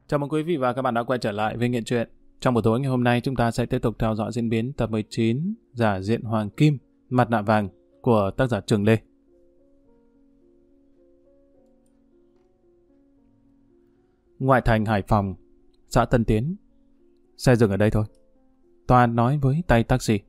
Chào mừng quý vị và các bạn đã quay trở lại với Nghiện Truyện. Trong buổi tối ngày hôm nay chúng ta sẽ tiếp tục theo dõi diễn biến tập 19 Giả diện Hoàng Kim, Mặt nạ vàng của tác giả Trường Lê. Ngoại thành Hải Phòng, xã Tân Tiến. Xe dừng ở đây thôi. Toàn nói với tay taxi.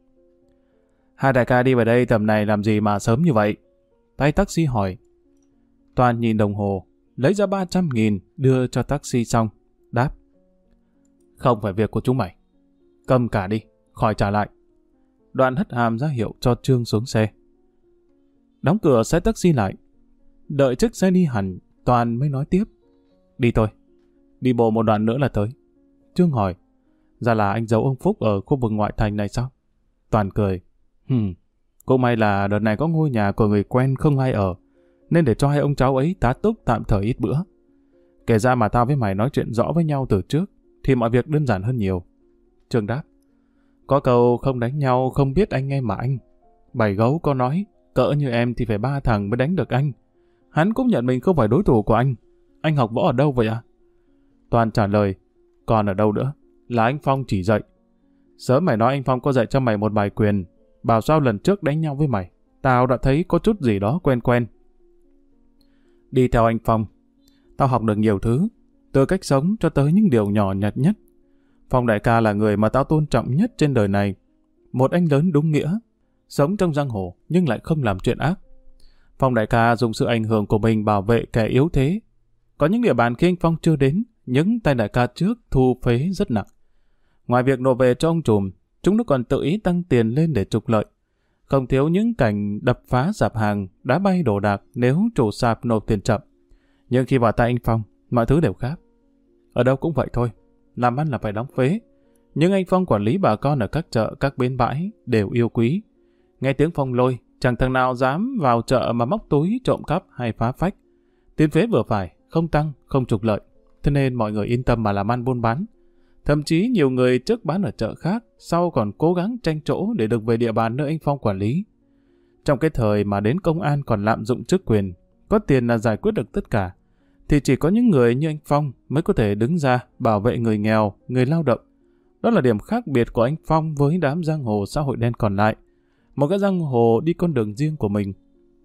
Hai đại ca đi vào đây tầm này làm gì mà sớm như vậy? Tay taxi hỏi. Toàn nhìn đồng hồ, lấy ra 300.000 đưa cho taxi xong, đáp. Không phải việc của chúng mày. Cầm cả đi, khỏi trả lại. Đoạn hất hàm ra hiệu cho Trương xuống xe. Đóng cửa xe taxi lại. Đợi chiếc xe đi hẳn, Toàn mới nói tiếp. Đi thôi, đi bộ một đoạn nữa là tới. Trương hỏi. Ra là anh giấu ông Phúc ở khu vực ngoại thành này sao? Toàn cười. Cũng may là đợt này có ngôi nhà của người quen không ai ở, nên để cho hai ông cháu ấy tá túc tạm thời ít bữa. Kể ra mà tao với mày nói chuyện rõ với nhau từ trước, thì mọi việc đơn giản hơn nhiều. Trương đáp. Có câu không đánh nhau không biết anh em mà anh. Bảy gấu có nói, cỡ như em thì phải 3 thằng mới đánh được anh. Hắn cũng nhận mình không phải đối thủ của anh. Anh học võ ở đâu vậy ạ? Toàn trả lời. Còn ở đâu nữa? Là anh Phong chỉ dạy. Sớm mày nói anh Phong có dạy cho mày một bài quyền. Bảo sao lần trước đánh nhau với mày, tao đã thấy có chút gì đó quen quen. Đi theo anh Phong, tao học được nhiều thứ, từ cách sống cho tới những điều nhỏ nhặt nhất. Phong đại ca là người mà tao tôn trọng nhất trên đời này. Một anh lớn đúng nghĩa, sống trong giang hồ nhưng lại không làm chuyện ác. Phong đại ca dùng sự ảnh hưởng của mình bảo vệ kẻ yếu thế. Có những địa bàn khi anh Phong chưa đến, những tay đại ca trước thu phế rất nặng. Ngoài việc nộp về cho ông trùm, chúng nó còn tự ý tăng tiền lên để trục lợi. Không thiếu những cảnh đập phá sạp hàng, đá bay đổ đạc nếu chủ sạp nộp tiền chậm. Nhưng khi vào tay anh Phong, mọi thứ đều khác. Ở đâu cũng vậy thôi, làm ăn là phải đóng phế. Nhưng anh Phong quản lý bà con ở các chợ, các bến bãi đều yêu quý. Nghe tiếng Phong lôi, chẳng thằng nào dám vào chợ mà móc túi trộm cắp hay phá phách. Tiền phế vừa phải, không tăng, không trục lợi. Thế nên mọi người yên tâm mà làm ăn buôn bán. Thậm chí nhiều người trước bán ở chợ khác, sau còn cố gắng tranh chỗ để được về địa bàn nơi anh Phong quản lý. Trong cái thời mà đến công an còn lạm dụng chức quyền, có tiền là giải quyết được tất cả, thì chỉ có những người như anh Phong mới có thể đứng ra bảo vệ người nghèo, người lao động. Đó là điểm khác biệt của anh Phong với đám giang hồ xã hội đen còn lại. Một cái giang hồ đi con đường riêng của mình.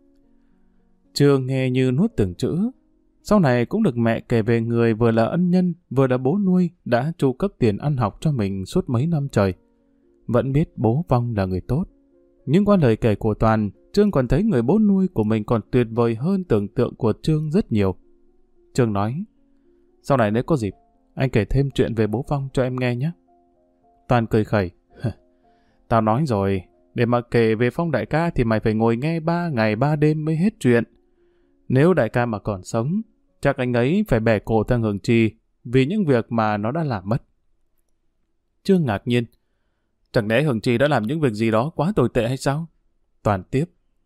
Trương nghe như nuốt từng chữ. Sau này cũng được mẹ kể về người vừa là ân nhân, vừa là bố nuôi, đã chu cấp tiền ăn học cho mình suốt mấy năm trời. Vẫn biết bố Phong là người tốt. Nhưng qua lời kể của Toàn, Trương còn thấy người bố nuôi của mình còn tuyệt vời hơn tưởng tượng của Trương rất nhiều. Trương nói, sau này nếu có dịp, anh kể thêm chuyện về bố Phong cho em nghe nhé. Toàn cười khẩy. Tao nói rồi, để mà kể về Phong đại ca thì mày phải ngồi nghe 3 ngày 3 đêm mới hết chuyện. Nếu đại ca mà còn sống, chắc anh ấy phải bẻ cổ thằng Hường Trì vì những việc mà nó đã làm mất. Trương ngạc nhiên. Chẳng lẽ Hường Trì đã làm những việc gì đó quá tồi tệ hay sao? Toàn tiếp.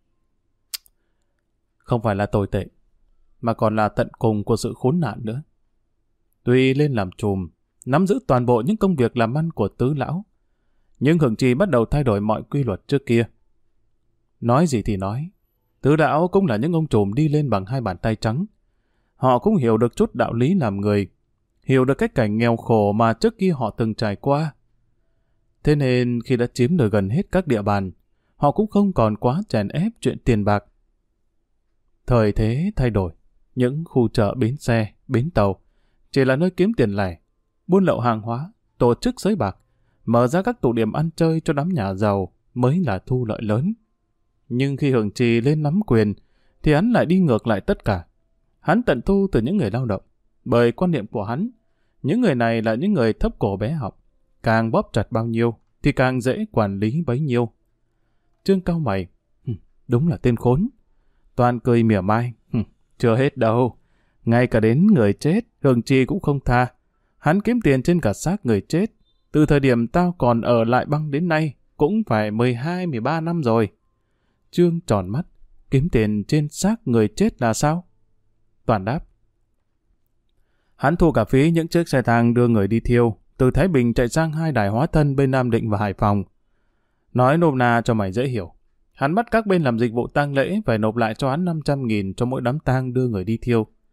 Không phải là tồi tệ, mà còn là tận cùng của sự khốn nạn nữa. Tuy lên làm trùm, nắm giữ toàn bộ những công việc làm ăn của tứ lão, nhưng Hường Trì bắt đầu thay đổi mọi quy luật trước kia. Nói gì thì nói, tứ lão cũng là những ông trùm đi lên bằng 2 bàn tay trắng. Họ cũng hiểu được chút đạo lý làm người, hiểu được cách cảnh nghèo khổ mà trước kia họ từng trải qua. Thế nên khi đã chiếm được gần hết các địa bàn, họ cũng không còn quá chèn ép chuyện tiền bạc. Thời thế thay đổi, những khu chợ bến xe, bến tàu chỉ là nơi kiếm tiền lẻ, buôn lậu hàng hóa, tổ chức sới bạc, mở ra các tụ điểm ăn chơi cho đám nhà giàu mới là thu lợi lớn. Nhưng khi Hường Trì lên nắm quyền, thì hắn lại đi ngược lại tất cả. Hắn tận thu từ những người lao động, bởi quan niệm của hắn, những người này là những người thấp cổ bé họng, càng bóp chặt bao nhiêu thì càng dễ quản lý bấy nhiêu. Trương cau mày, đúng là tên khốn. Toàn cười mỉa mai, chưa hết đâu, ngay cả đến người chết, Hường Trì cũng không tha. Hắn kiếm tiền trên cả xác người chết, từ thời điểm tao còn ở lại băng đến nay, cũng phải 12-13 năm rồi. Trương tròn mắt, kiếm tiền trên xác người chết là sao? Toàn đáp. Hắn thu cả phí những chiếc xe thang đưa người đi thiêu, từ Thái Bình chạy sang 2 đài hóa thân bên Nam Định và Hải Phòng. Nói nôm na cho mày dễ hiểu. Hắn bắt các bên làm dịch vụ tang lễ phải nộp lại cho hắn 500.000 cho mỗi đám tang đưa người đi thiêu.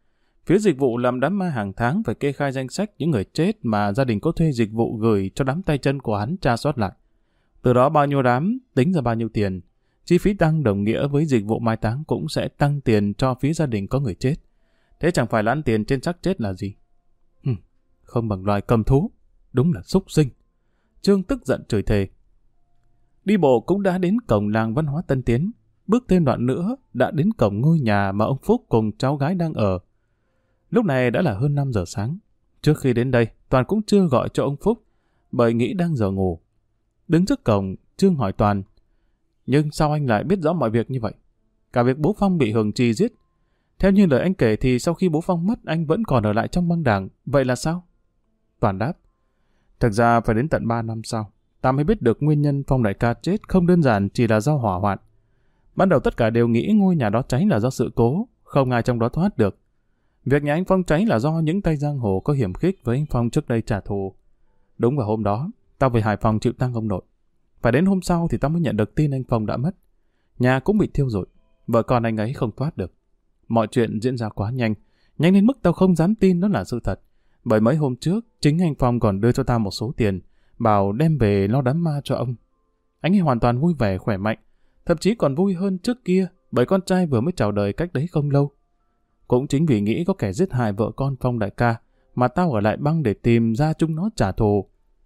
Phía dịch vụ làm đám ma hàng tháng phải kê khai danh sách những người chết mà gia đình có thuê dịch vụ gửi cho đám tay chân của hắn tra soát lại. Từ đó bao nhiêu đám, tính ra bao nhiêu tiền. Chi phí tăng đồng nghĩa với dịch vụ mai táng cũng sẽ tăng tiền cho phía gia đình có người chết. Thế chẳng phải là ăn tiền trên xác chết là gì? Không bằng loài cầm thú. Đúng là súc sinh. Trương tức giận chửi thề. Đi bộ cũng đã đến cổng làng văn hóa Tân Tiến. Bước thêm đoạn nữa đã đến cổng ngôi nhà mà ông Phúc cùng cháu gái đang ở. Lúc này đã là hơn 5 giờ sáng. Trước khi đến đây, Toàn cũng chưa gọi cho ông Phúc, bởi nghĩ đang giờ ngủ. Đứng trước cổng, Trương hỏi Toàn. Nhưng sao anh lại biết rõ mọi việc như vậy? Cả việc bố Phong bị Hường Trì giết. Theo như lời anh kể thì sau khi bố Phong mất, anh vẫn còn ở lại trong băng đảng. Vậy là sao? Toàn đáp. Thực ra phải đến tận 3 năm sau, ta mới biết được nguyên nhân Phong đại ca chết không đơn giản chỉ là do hỏa hoạn. Ban đầu tất cả đều nghĩ ngôi nhà đó cháy là do sự cố, không ai trong đó thoát được. Việc nhà anh Phong cháy là do những tay giang hồ có hiểm khích với anh Phong trước đây trả thù. Đúng vào hôm đó, tao về Hải Phòng chịu tang ông nội. Phải đến hôm sau thì tao mới nhận được tin anh Phong đã mất. Nhà cũng bị thiêu rụi, vợ con anh ấy không thoát được. Mọi chuyện diễn ra quá nhanh, nhanh đến mức tao không dám tin đó là sự thật. Bởi mấy hôm trước, chính anh Phong còn đưa cho tao một số tiền, bảo đem về lo đám ma cho ông. Anh ấy hoàn toàn vui vẻ khỏe mạnh, thậm chí còn vui hơn trước kia bởi con trai vừa mới chào đời cách đấy không lâu. Cũng chính vì nghĩ có kẻ giết hại vợ con Phong đại ca mà tao ở lại băng để tìm ra chúng nó trả thù.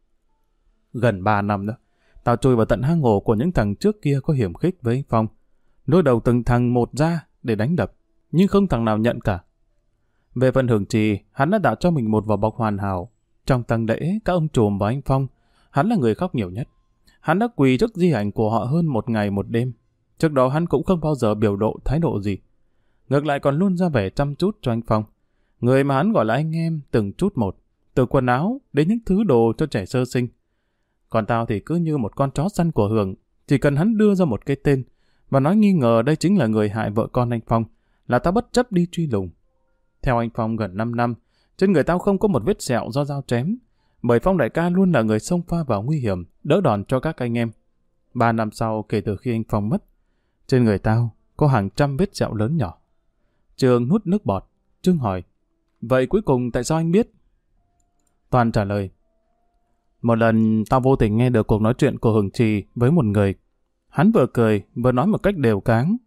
Gần 3 năm nữa, tao chui vào tận hang ổ của những thằng trước kia có hiểm khích với anh Phong. Lôi đầu từng thằng một ra để đánh đập, nhưng không thằng nào nhận cả. Về phần Hường Trì, hắn đã tạo cho mình một vỏ bọc hoàn hảo. Trong tang lễ, các ông trùm và anh Phong, hắn là người khóc nhiều nhất. Hắn đã quỳ trước di ảnh của họ hơn 1 ngày 1 đêm. Trước đó hắn cũng không bao giờ biểu lộ thái độ gì. Ngược lại còn luôn ra vẻ chăm chút cho anh Phong. Người mà hắn gọi là anh em từng chút một, từ quần áo đến những thứ đồ cho trẻ sơ sinh. Còn tao thì cứ như một con chó săn của Hường, chỉ cần hắn đưa ra một cái tên và nói nghi ngờ đây chính là người hại vợ con anh Phong, là tao bất chấp đi truy lùng. Theo anh Phong gần 5 năm, trên người tao không có một vết sẹo do dao chém, bởi Phong đại ca luôn là người xông pha vào nguy hiểm, đỡ đòn cho các anh em. 3 năm sau kể từ khi anh Phong mất, trên người tao có hàng trăm vết sẹo lớn nhỏ. Trường nuốt nước bọt. Trương hỏi, vậy cuối cùng tại sao anh biết? Toàn trả lời, một lần tao vô tình nghe được cuộc nói chuyện của Hường Trì với một người. Hắn vừa cười vừa nói một cách đều cáng.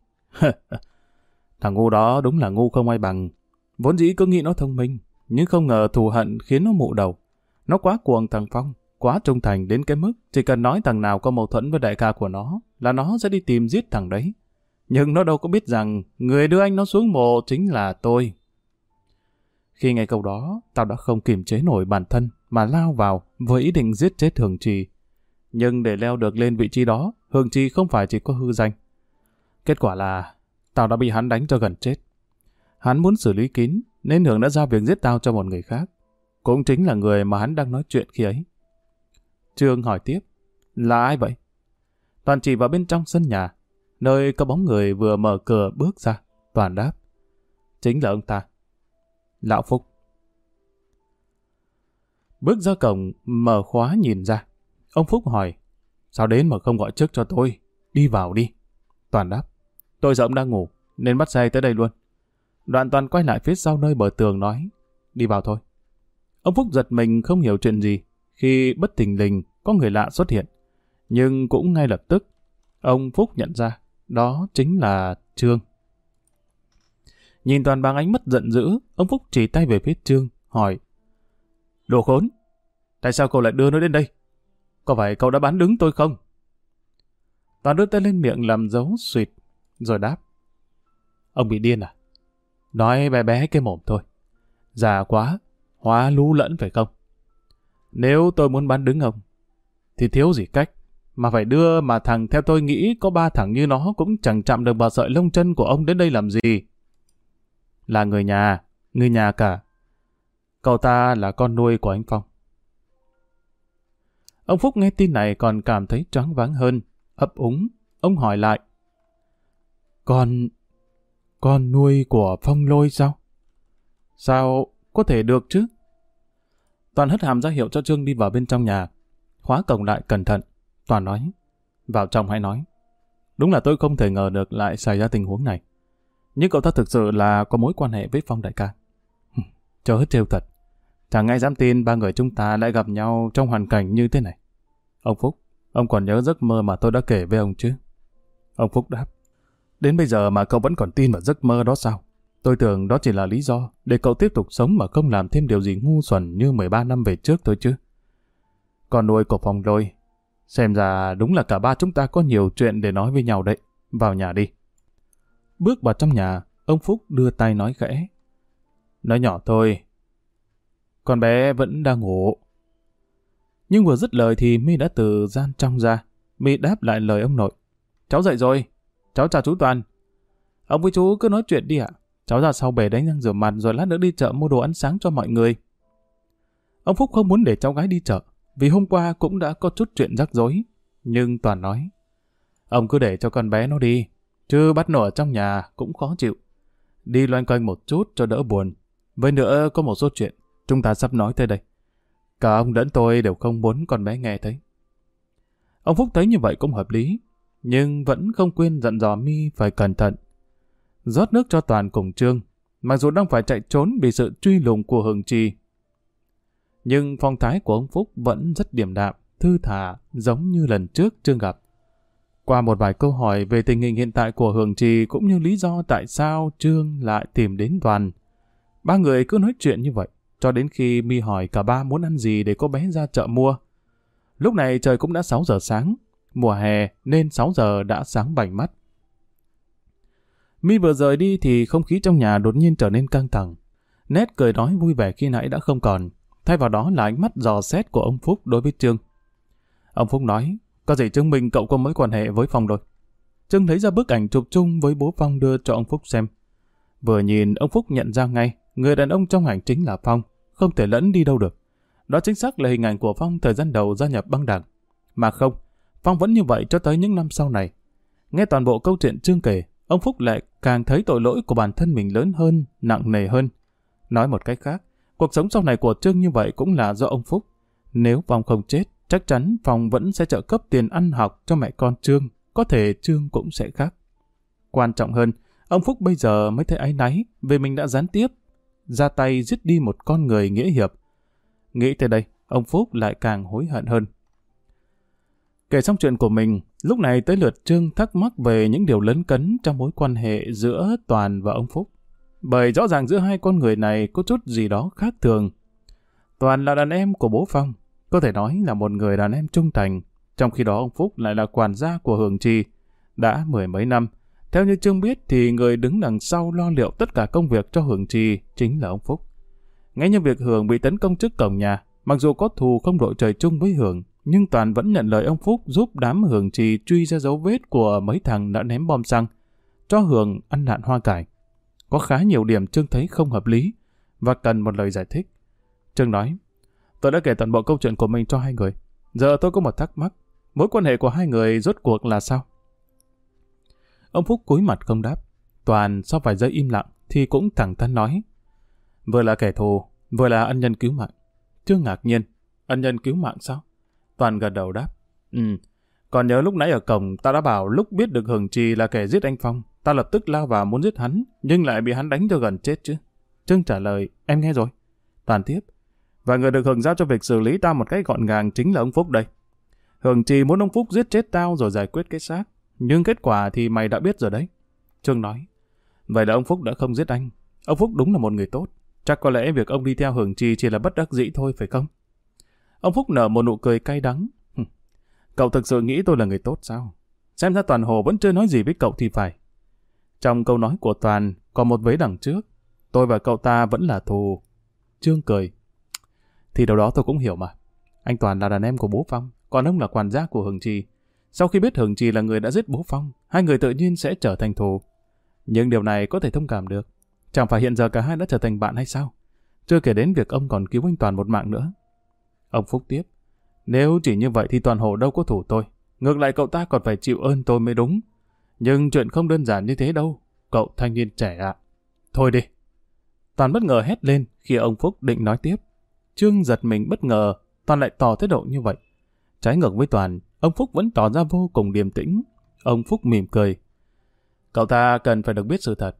Thằng ngu đó đúng là ngu không ai bằng. Vốn dĩ cứ nghĩ nó thông minh, nhưng không ngờ thù hận khiến nó mụ đầu. Nó quá cuồng thằng Phong, quá trung thành đến cái mức chỉ cần nói thằng nào có mâu thuẫn với đại ca của nó là nó sẽ đi tìm giết thằng đấy. Nhưng nó đâu có biết rằng người đưa anh nó xuống mộ chính là tôi. Khi nghe câu đó, tao đã không kiềm chế nổi bản thân mà lao vào với ý định giết chết Hường Trì. Nhưng để leo được lên vị trí đó, Hường Trì không phải chỉ có hư danh. Kết quả là tao đã bị hắn đánh cho gần chết. Hắn muốn xử lý kín nên Hường đã giao việc giết tao cho một người khác. Cũng chính là người mà hắn đang nói chuyện khi ấy. Trương hỏi tiếp, là ai vậy? Toàn chỉ vào bên trong sân nhà, nơi có bóng người vừa mở cửa bước ra. Toàn đáp, chính là ông ta, Lão Phúc. Bước ra cổng, mở khóa nhìn ra. Ông Phúc hỏi, sao đến mà không gọi trước cho tôi? Đi vào đi. Toàn đáp, tôi sợ ông đang ngủ, nên bắt xe tới đây luôn. Đoạn Toàn quay lại phía sau nơi bờ tường nói, đi vào thôi. Ông Phúc giật mình không hiểu chuyện gì, khi bất thình lình có người lạ xuất hiện. Nhưng cũng ngay lập tức, ông Phúc nhận ra, đó chính là Trương. Nhìn Toàn bằng ánh mắt giận dữ, ông Phúc chỉ tay về phía Trương, hỏi, đồ khốn, tại sao cậu lại đưa nó đến đây? Có phải cậu đã bán đứng tôi không? Toàn đưa tay lên miệng làm dấu suyệt, rồi đáp, ông bị điên à? Nói bé bé cái mồm thôi. Già quá, hóa lú lẫn phải không? Nếu tôi muốn bán đứng ông, thì thiếu gì cách, mà phải đưa mà thằng theo tôi nghĩ có 3 thằng như nó cũng chẳng chạm được vào sợi lông chân của ông đến đây làm gì. Là người nhà cả. Cậu ta là con nuôi của anh Phong. Ông Phúc nghe tin này còn cảm thấy choáng váng hơn, ấp úng. Ông hỏi lại, Con nuôi của Phong Lôi sao? Sao có thể được chứ? Toàn hất hàm ra hiệu cho Trương đi vào bên trong nhà. Khóa cổng lại cẩn thận. Toàn nói, vào trong hãy nói. Đúng là tôi không thể ngờ được lại xảy ra tình huống này. Nhưng cậu ta thực sự là có mối quan hệ với Phong đại ca. Chớ trêu thật. Chẳng ai dám tin ba người chúng ta lại gặp nhau trong hoàn cảnh như thế này. Ông Phúc, ông còn nhớ giấc mơ mà tôi đã kể với ông chứ? Ông Phúc đáp. Đến bây giờ mà cậu vẫn còn tin vào giấc mơ đó sao? Tôi tưởng đó chỉ là lý do để cậu tiếp tục sống mà không làm thêm điều gì ngu xuẩn như 13 năm về trước thôi chứ. Con nuôi của Phong rồi. Xem ra đúng là cả ba chúng ta có nhiều chuyện để nói với nhau đấy. Vào nhà đi. Bước vào trong nhà, ông Phúc đưa tay nói khẽ. Nói nhỏ thôi. Con bé vẫn đang ngủ. Nhưng vừa dứt lời thì My đã từ gian trong ra. My đáp lại lời ông nội. Cháu dậy rồi. Cháu chào chú Toàn. Ông với chú cứ nói chuyện đi ạ. Cháu ra sau bể đánh răng rửa mặt rồi lát nữa đi chợ mua đồ ăn sáng cho mọi người. Ông Phúc không muốn để cháu gái đi chợ, vì hôm qua cũng đã có chút chuyện rắc rối. Nhưng Toàn nói, ông cứ để cho con bé nó đi, chứ bắt nó ở trong nhà cũng khó chịu. Đi loanh quanh một chút cho đỡ buồn. Với nữa có một số chuyện chúng ta sắp nói tới đây. Cả ông lẫn tôi đều không muốn con bé nghe thấy. Ông Phúc thấy như vậy cũng hợp lý, nhưng vẫn không quên dặn dò My phải cẩn thận. Rót nước cho Toàn cùng Trương, mặc dù đang phải chạy trốn vì sự truy lùng của Hường Trì. Nhưng phong thái của ông Phúc vẫn rất điềm đạm, thư thả, giống như lần trước Trương gặp. Qua một vài câu hỏi về tình hình hiện tại của Hường Trì cũng như lý do tại sao Trương lại tìm đến Toàn, ba người cứ nói chuyện như vậy, cho đến khi My hỏi cả ba muốn ăn gì để cô bé ra chợ mua. Lúc này trời cũng đã 6 giờ sáng, mùa hè nên 6 giờ đã sáng bảnh mắt. My vừa rời đi thì không khí trong nhà đột nhiên trở nên căng thẳng. Nét cười nói vui vẻ khi nãy đã không còn, thay vào đó là ánh mắt dò xét của ông Phúc đối với Trương. Ông Phúc nói, có gì chứng minh cậu có mối quan hệ với Phong rồi. Trương lấy ra bức ảnh chụp chung với bố Phong đưa cho ông Phúc xem. Vừa nhìn ông Phúc nhận ra ngay, người đàn ông trong ảnh chính là Phong, không thể lẫn đi đâu được. Đó chính xác là hình ảnh của Phong thời gian đầu gia nhập băng đảng. Mà không, Phong vẫn như vậy cho tới những năm sau này. Nghe toàn bộ câu chuyện Trương kể, ông Phúc lại càng thấy tội lỗi của bản thân mình lớn hơn, nặng nề hơn. Nói một cách khác, cuộc sống sau này của Trương như vậy cũng là do ông Phúc. Nếu Phong không chết, chắc chắn Phong vẫn sẽ trợ cấp tiền ăn học cho mẹ con Trương, có thể Trương cũng sẽ khác. Quan trọng hơn, ông Phúc bây giờ mới thấy áy náy vì mình đã gián tiếp ra tay giết đi một con người nghĩa hiệp. Nghĩ tới đây, ông Phúc lại càng hối hận hơn. Kể xong chuyện của mình, lúc này tới lượt Trương thắc mắc về những điều lấn cấn trong mối quan hệ giữa Toàn và ông Phúc. Bởi rõ ràng giữa hai con người này có chút gì đó khác thường. Toàn là đàn em của bố Phong, có thể nói là một người đàn em trung thành, trong khi đó ông Phúc lại là quản gia của Hường Trì. Đã 10 mấy năm, theo như Trương biết thì người đứng đằng sau lo liệu tất cả công việc cho Hường Trì chính là ông Phúc. Ngay như việc Hường bị tấn công trước cổng nhà, mặc dù có thù không đội trời chung với Hường, nhưng Toàn vẫn nhận lời ông Phúc giúp đám Hường Trì truy ra dấu vết của mấy thằng đã ném bom xăng, cho Hường ăn nạn hoa cải. Có khá nhiều điểm Trương thấy không hợp lý và cần một lời giải thích. Trương nói, tôi đã kể toàn bộ câu chuyện của mình cho hai người. Giờ tôi có một thắc mắc, mối quan hệ của hai người rốt cuộc là sao? Ông Phúc cúi mặt không đáp. Toàn sau vài giây im lặng thì cũng thẳng thắn nói, vừa là kẻ thù, vừa là ân nhân cứu mạng. Trương ngạc nhiên, ân nhân cứu mạng sao? Toàn gật đầu đáp, còn nhớ lúc nãy ở cổng ta đã bảo lúc biết được Hường Trì là kẻ giết anh Phong, ta lập tức lao vào muốn giết hắn, nhưng lại bị hắn đánh cho gần chết chứ. Trương trả lời, em nghe rồi. Toàn tiếp, và người được Hường giao cho việc xử lý tao một cách gọn gàng chính là ông Phúc đây. Hường Trì muốn ông Phúc giết chết tao rồi giải quyết cái xác, nhưng kết quả thì mày đã biết rồi đấy. Trương nói, vậy là ông Phúc đã không giết anh. Ông Phúc đúng là một người tốt, chắc có lẽ việc ông đi theo Hường Trì chỉ là bất đắc dĩ thôi phải không? Ông Phúc nở một nụ cười cay đắng. Cậu thực sự nghĩ tôi là người tốt sao? Xem ra Toàn Hồ vẫn chưa nói gì với cậu thì phải. Trong câu nói của Toàn còn một vế đằng trước, tôi và cậu ta vẫn là thù. Trương cười. Thì đâu đó tôi cũng hiểu mà. Anh Toàn là đàn em của bố Phong, còn ông là quản gia của Hường Trì. Sau khi biết Hường Trì là người đã giết bố Phong, hai người tự nhiên sẽ trở thành thù. Nhưng điều này có thể thông cảm được. Chẳng phải hiện giờ cả hai đã trở thành bạn hay sao? Chưa kể đến việc ông còn cứu anh Toàn một mạng nữa. Ông Phúc tiếp. Nếu chỉ như vậy thì Toàn Hồ đâu có thủ tôi. Ngược lại cậu ta còn phải chịu ơn tôi mới đúng. Nhưng chuyện không đơn giản như thế đâu, cậu thanh niên trẻ ạ. Thôi đi. Toàn bất ngờ hét lên khi ông Phúc định nói tiếp. Trương giật mình bất ngờ, Toàn lại tỏ thái độ như vậy. Trái ngược với Toàn, ông Phúc vẫn tỏ ra vô cùng điềm tĩnh. Ông Phúc mỉm cười. Cậu ta cần phải được biết sự thật.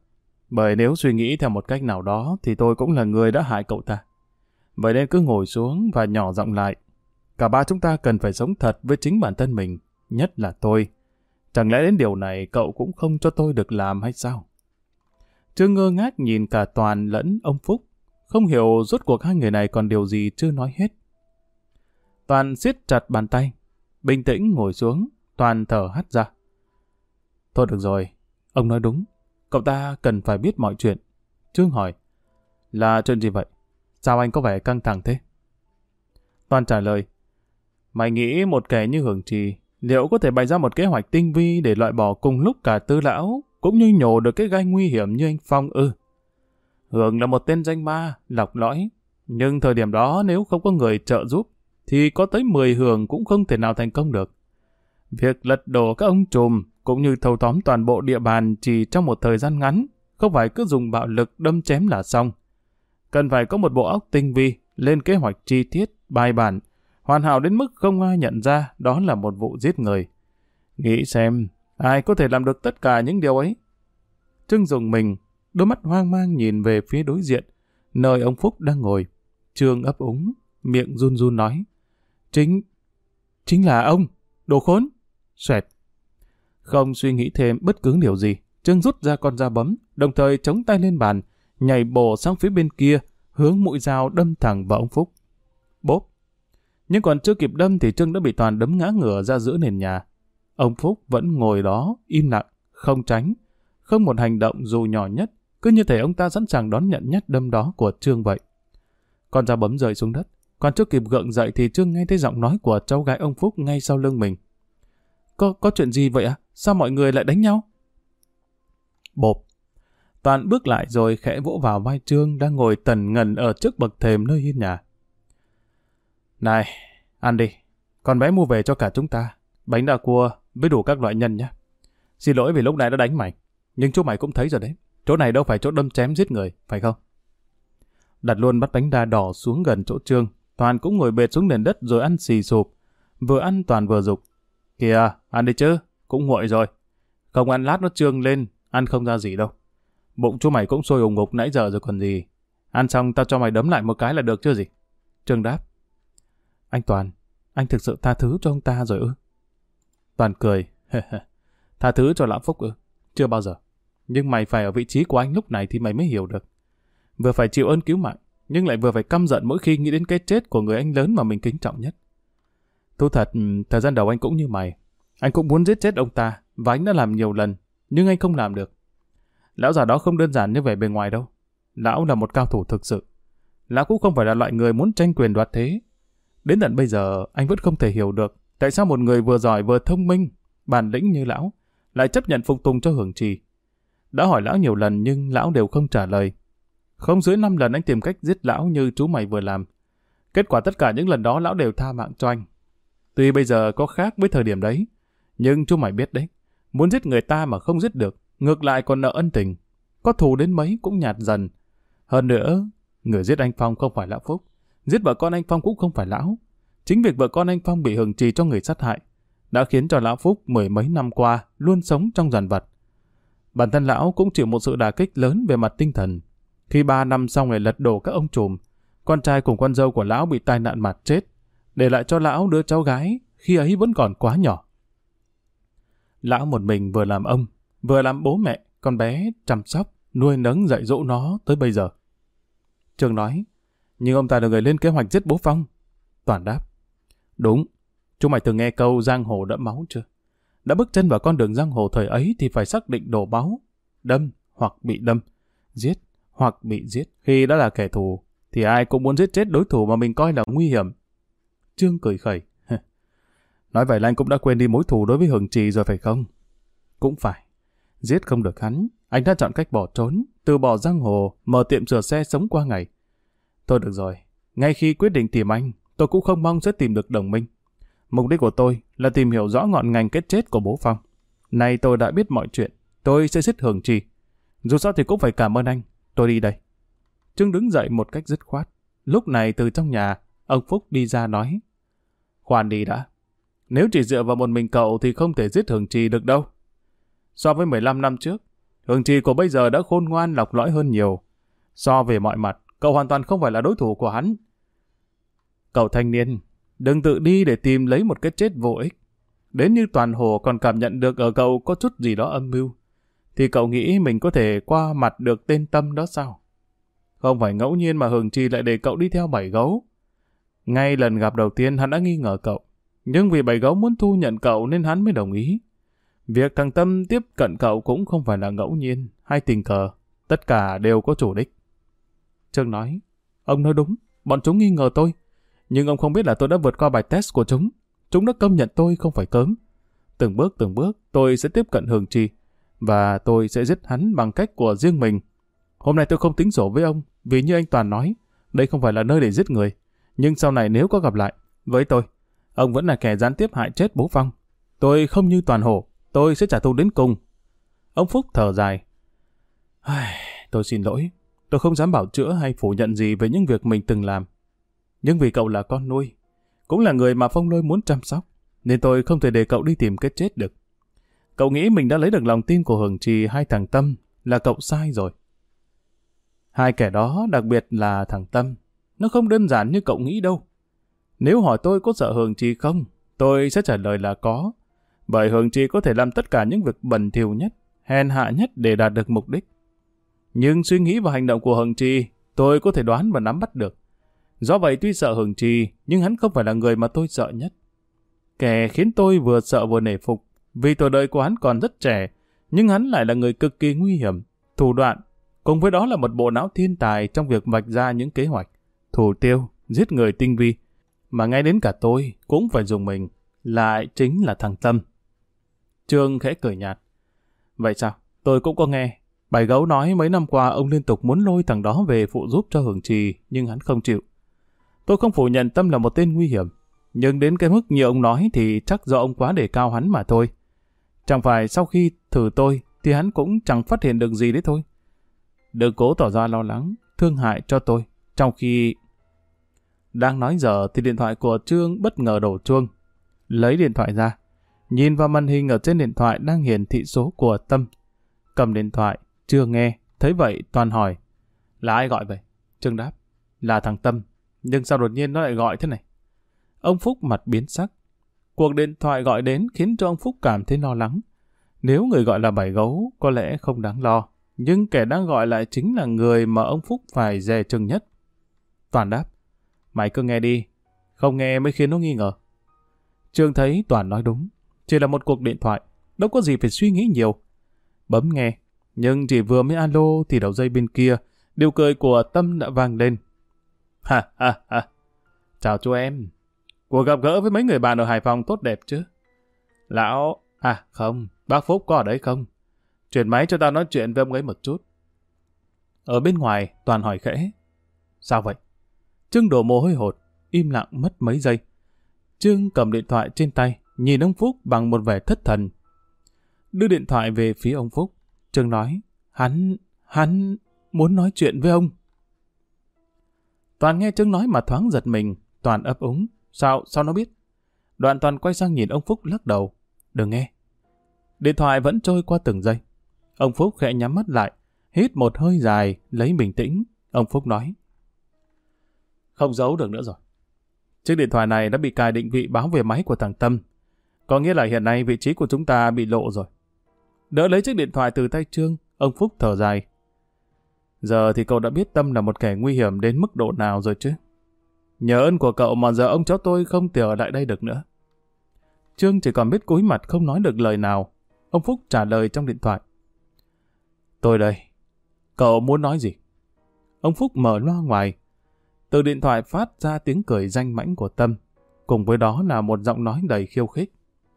Bởi nếu suy nghĩ theo một cách nào đó thì tôi cũng là người đã hại cậu ta. Vậy nên cứ ngồi xuống và nhỏ giọng lại. Cả ba chúng ta cần phải sống thật với chính bản thân mình, nhất là tôi. Chẳng lẽ đến điều này cậu cũng không cho tôi được làm hay sao? Trương ngơ ngác nhìn cả Toàn lẫn ông Phúc, không hiểu rốt cuộc hai người này còn điều gì chưa nói hết. Toàn siết chặt bàn tay, bình tĩnh ngồi xuống, Toàn thở hắt ra. Thôi được rồi, ông nói đúng, cậu ta cần phải biết mọi chuyện. Trương hỏi, là chuyện gì vậy? Sao anh có vẻ căng thẳng thế? Toàn trả lời, mày nghĩ một kẻ như Hưởng Trì liệu có thể bày ra một kế hoạch tinh vi để loại bỏ cùng lúc cả Tư lão cũng như nhổ được cái gai nguy hiểm như anh Phong ư? Hưởng là một tên danh ma, lọc lõi, nhưng thời điểm đó nếu không có người trợ giúp thì có tới 10 Hưởng cũng không thể nào thành công được. Việc lật đổ các ông trùm cũng như thâu tóm toàn bộ địa bàn chỉ trong một thời gian ngắn, không phải cứ dùng bạo lực đâm chém là xong. Cần phải có một bộ óc tinh vi, lên kế hoạch chi tiết, bài bản, hoàn hảo đến mức không ai nhận ra đó là một vụ giết người. Nghĩ xem, ai có thể làm được tất cả những điều ấy? Trương dùng mình, đôi mắt hoang mang nhìn về phía đối diện, nơi ông Phúc đang ngồi. Trương ấp úng, miệng run run nói, Chính là ông, đồ khốn. Xoẹt. Không suy nghĩ thêm bất cứ điều gì, Trương rút ra con dao bấm, đồng thời chống tay lên bàn, nhảy bổ sang phía bên kia, hướng mũi dao đâm thẳng vào ông Phúc. Bốp. Nhưng còn chưa kịp đâm thì Trương đã bị Toàn đấm ngã ngửa ra giữa nền nhà. Ông Phúc vẫn ngồi đó, im lặng, không tránh, không một hành động dù nhỏ nhất, cứ như thể ông ta sẵn sàng đón nhận nhát đâm đó của Trương vậy. Con dao bấm rơi xuống đất, còn chưa kịp gượng dậy thì Trương nghe thấy giọng nói của cháu gái ông Phúc ngay sau lưng mình. Có chuyện gì vậy ạ? Sao mọi người lại đánh nhau? Bộp. Toàn bước lại rồi khẽ vỗ vào vai Trương đang ngồi tần ngần ở trước bậc thềm nơi hiên nhà. Này, ăn đi. Con bé mua về cho cả chúng ta. Bánh đa cua với đủ các loại nhân nhé. Xin lỗi vì lúc nãy đã đánh mày. Nhưng chú mày cũng thấy rồi đấy. Chỗ này đâu phải chỗ đâm chém giết người, phải không? Đặt luôn bát bánh đa đỏ xuống gần chỗ Trương. Toàn cũng ngồi bệt xuống nền đất rồi ăn xì sụp. Vừa ăn Toàn vừa dục. Kìa, ăn đi chứ. Cũng nguội rồi. Không ăn lát nó trương lên. Ăn không ra gì đâu. Bụng chú mày cũng sôi ủng ngục nãy giờ rồi còn gì. Ăn xong tao cho mày đấm lại một cái là được chứ gì. Trương đáp. Anh Toàn, anh thực sự tha thứ cho ông ta rồi ư? Toàn cười. Tha thứ cho lão Phúc ư? Chưa bao giờ. Nhưng mày phải ở vị trí của anh lúc này thì mày mới hiểu được. Vừa phải chịu ơn cứu mạng, nhưng lại vừa phải căm giận mỗi khi nghĩ đến cái chết của người anh lớn mà mình kính trọng nhất. Thú thật, thời gian đầu anh cũng như mày. Anh cũng muốn giết chết ông ta, và anh đã làm nhiều lần, nhưng anh không làm được. Lão già đó không đơn giản như vẻ bề ngoài đâu. Lão là một cao thủ thực sự. Lão cũng không phải là loại người muốn tranh quyền đoạt thế. Đến tận bây giờ, anh vẫn không thể hiểu được tại sao một người vừa giỏi vừa thông minh, bản lĩnh như lão, lại chấp nhận phục tùng cho Hưởng Trì. Đã hỏi lão nhiều lần nhưng lão đều không trả lời. Không dưới 5 lần anh tìm cách giết lão như chú mày vừa làm. Kết quả tất cả những lần đó lão đều tha mạng cho anh. Tuy bây giờ có khác với thời điểm đấy, nhưng chú mày biết đấy, muốn giết người ta mà không giết được, ngược lại còn nợ ân tình. Có thù đến mấy cũng nhạt dần. Hơn nữa, người giết anh Phong không phải lão Phúc, giết vợ con anh Phong cũng không phải lão. Chính việc vợ con anh Phong bị Hưởng Trì cho người sát hại đã khiến cho lão Phúc mười mấy năm qua luôn sống trong dằn vặt. Bản thân lão cũng chịu một sự đả kích lớn về mặt tinh thần. Khi 3 năm sau ngày lật đổ các ông trùm, con trai cùng con dâu của lão bị tai nạn mạt chết, để lại cho lão đứa cháu gái khi ấy vẫn còn quá nhỏ. Lão một mình vừa làm ông, vừa làm bố mẹ, con bé chăm sóc, nuôi nấng dạy dỗ nó tới bây giờ. Trương nói, nhưng ông ta là người lên kế hoạch giết bố Phong. Toàn đáp, đúng, chúng mày từng nghe câu giang hồ đẫm máu chưa? Đã bước chân vào con đường giang hồ thời ấy thì phải xác định đổ máu, đâm hoặc bị đâm, giết hoặc bị giết. Khi đã là kẻ thù, thì ai cũng muốn giết chết đối thủ mà mình coi là nguy hiểm. Trương cười khẩy. Nói vậy là anh cũng đã quên đi mối thù đối với Hưởng Trì rồi phải không? Cũng phải. Giết không được hắn, anh đã chọn cách bỏ trốn, từ bỏ giang hồ, mở tiệm sửa xe sống qua ngày. Thôi được rồi, ngay khi quyết định tìm anh, tôi cũng không mong sẽ tìm được đồng minh. Mục đích của tôi là tìm hiểu rõ ngọn ngành cái chết của bố Phong. Nay tôi đã biết mọi chuyện, tôi sẽ giết Hưởng Trì. Dù sao thì cũng phải cảm ơn anh, tôi đi đây. Trương đứng dậy một cách dứt khoát. Lúc này từ trong nhà, ông Phúc đi ra nói, khoan đi đã. Nếu chỉ dựa vào một mình cậu thì không thể giết Hưởng Trì được đâu. So với 15 năm trước, Hương Trì của bây giờ đã khôn ngoan lọc lõi hơn nhiều. So về mọi mặt, cậu hoàn toàn không phải là đối thủ của hắn. Cậu thanh niên, đừng tự đi để tìm lấy một cái chết vô ích. Đến như Toàn Hồ còn cảm nhận được ở cậu có chút gì đó âm mưu, thì cậu nghĩ mình có thể qua mặt được tên Tâm đó sao? Không phải ngẫu nhiên mà Hường Trì lại để cậu đi theo Bảy Gấu. Ngay lần gặp đầu tiên hắn đã nghi ngờ cậu, nhưng vì Bảy Gấu muốn thu nhận cậu nên hắn mới đồng ý. Việc thằng Tâm tiếp cận cậu cũng không phải là ngẫu nhiên hay tình cờ, tất cả đều có chủ đích. Trương nói, ông nói đúng, bọn chúng nghi ngờ tôi, nhưng ông không biết là tôi đã vượt qua bài test của chúng. Chúng đã công nhận tôi không phải cớm. Từng bước tôi sẽ tiếp cận Hường Trì, và tôi sẽ giết hắn bằng cách của riêng mình. Hôm nay tôi không tính sổ với ông, vì như anh Toàn nói, đây không phải là nơi để giết người. Nhưng sau này nếu có gặp lại với tôi, ông vẫn là kẻ gián tiếp hại chết bố Phong. Tôi không như Toàn Hổ, tôi sẽ trả thù đến cùng. Ông Phúc thở dài. Tôi xin lỗi, tôi không dám bảo chữa hay phủ nhận gì về những việc mình từng làm. Nhưng vì cậu là con nuôi, cũng là người mà Phong Lôi muốn chăm sóc, nên tôi không thể để cậu đi tìm cái chết được. Cậu nghĩ mình đã lấy được lòng tin của Hường Trì hay thằng Tâm là cậu sai rồi. Hai kẻ đó, đặc biệt là thằng Tâm, nó không đơn giản như cậu nghĩ đâu. Nếu hỏi tôi có sợ Hường Trì không, tôi sẽ trả lời là có. Bởi Hường Trì có thể làm tất cả những việc bẩn thỉu nhất, hèn hạ nhất để đạt được mục đích. Nhưng suy nghĩ và hành động của Hường Trì, tôi có thể đoán và nắm bắt được. Do vậy tuy sợ Hường Trì, nhưng hắn không phải là người mà tôi sợ nhất. Kẻ khiến tôi vừa sợ vừa nể phục, vì tuổi đời của hắn còn rất trẻ, nhưng hắn lại là người cực kỳ nguy hiểm, thủ đoạn, cùng với đó là một bộ não thiên tài trong việc vạch ra những kế hoạch, thủ tiêu, giết người tinh vi, mà ngay đến cả tôi cũng phải dùng mình, lại chính là thằng Tâm. Trương khẽ cười nhạt. Vậy sao? Tôi cũng có nghe. Bảy Gấu nói mấy năm qua ông liên tục muốn lôi thằng đó về phụ giúp cho Hường Trì, nhưng hắn không chịu. Tôi không phủ nhận Tâm là một tên nguy hiểm, nhưng đến cái mức như ông nói thì chắc do ông quá đề cao hắn mà thôi. Chẳng phải sau khi thử tôi thì hắn cũng chẳng phát hiện được gì đấy thôi. Đừng cố tỏ ra lo lắng, thương hại cho tôi. Trong khi... Đang nói giờ thì điện thoại của Trương bất ngờ đổ chuông. Lấy điện thoại ra, nhìn vào màn hình ở trên điện thoại đang hiển thị số của Tâm. Cầm điện thoại, chưa nghe, thấy vậy Toàn hỏi. Là ai gọi vậy? Trương đáp. Là thằng Tâm, nhưng sao đột nhiên nó lại gọi thế này? Ông Phúc mặt biến sắc. Cuộc điện thoại gọi đến khiến cho ông Phúc cảm thấy lo lắng. Nếu người gọi là Bảy Gấu có lẽ không đáng lo, nhưng kẻ đang gọi lại chính là người mà ông Phúc phải dè chừng nhất. Toàn đáp. Mày cứ nghe đi, không nghe mới khiến nó nghi ngờ. Trương thấy Toàn nói đúng, chỉ là một cuộc điện thoại, đâu có gì phải suy nghĩ nhiều. Bấm nghe, nhưng chỉ vừa mới alo thì đầu dây bên kia, điều cười của Tâm đã vang lên. Ha ha ha, chào chú em. Cuộc gặp gỡ với mấy người bạn ở Hải Phòng tốt đẹp chứ? Lão, không, bác Phúc có ở đấy không? Chuyển máy cho tao nói chuyện với ông ấy một chút. Ở bên ngoài, Toàn hỏi khẽ. Sao vậy? Trương đổ mồ hôi hột, im lặng mất mấy giây. Trương cầm điện thoại trên tay, nhìn ông Phúc bằng một vẻ thất thần. Đưa điện thoại về phía ông Phúc. Trương nói, hắn muốn nói chuyện với ông. Toàn nghe Trương nói mà thoáng giật mình, Toàn ấp úng. Sao nó biết? Đoạn Toàn quay sang nhìn ông Phúc lắc đầu. Đừng nghe. Điện thoại vẫn trôi qua từng giây. Ông Phúc khẽ nhắm mắt lại, hít một hơi dài, lấy bình tĩnh. Ông Phúc nói. Không giấu được nữa rồi. Chiếc điện thoại này đã bị cài định vị báo về máy của thằng Tâm. Có nghĩa là hiện nay vị trí của chúng ta bị lộ rồi. Đỡ lấy chiếc điện thoại từ tay Trương, ông Phúc thở dài. Giờ thì cậu đã biết Tâm là một kẻ nguy hiểm đến mức độ nào rồi chứ. Nhờ ơn của cậu mà giờ ông cháu tôi không thể ở lại đây được nữa. Trương chỉ còn biết cúi mặt không nói được lời nào. Ông Phúc trả lời trong điện thoại. Tôi đây. Cậu muốn nói gì? Ông Phúc mở loa ngoài. Từ điện thoại phát ra tiếng cười danh mãnh của Tâm. Cùng với đó là một giọng nói đầy khiêu khích.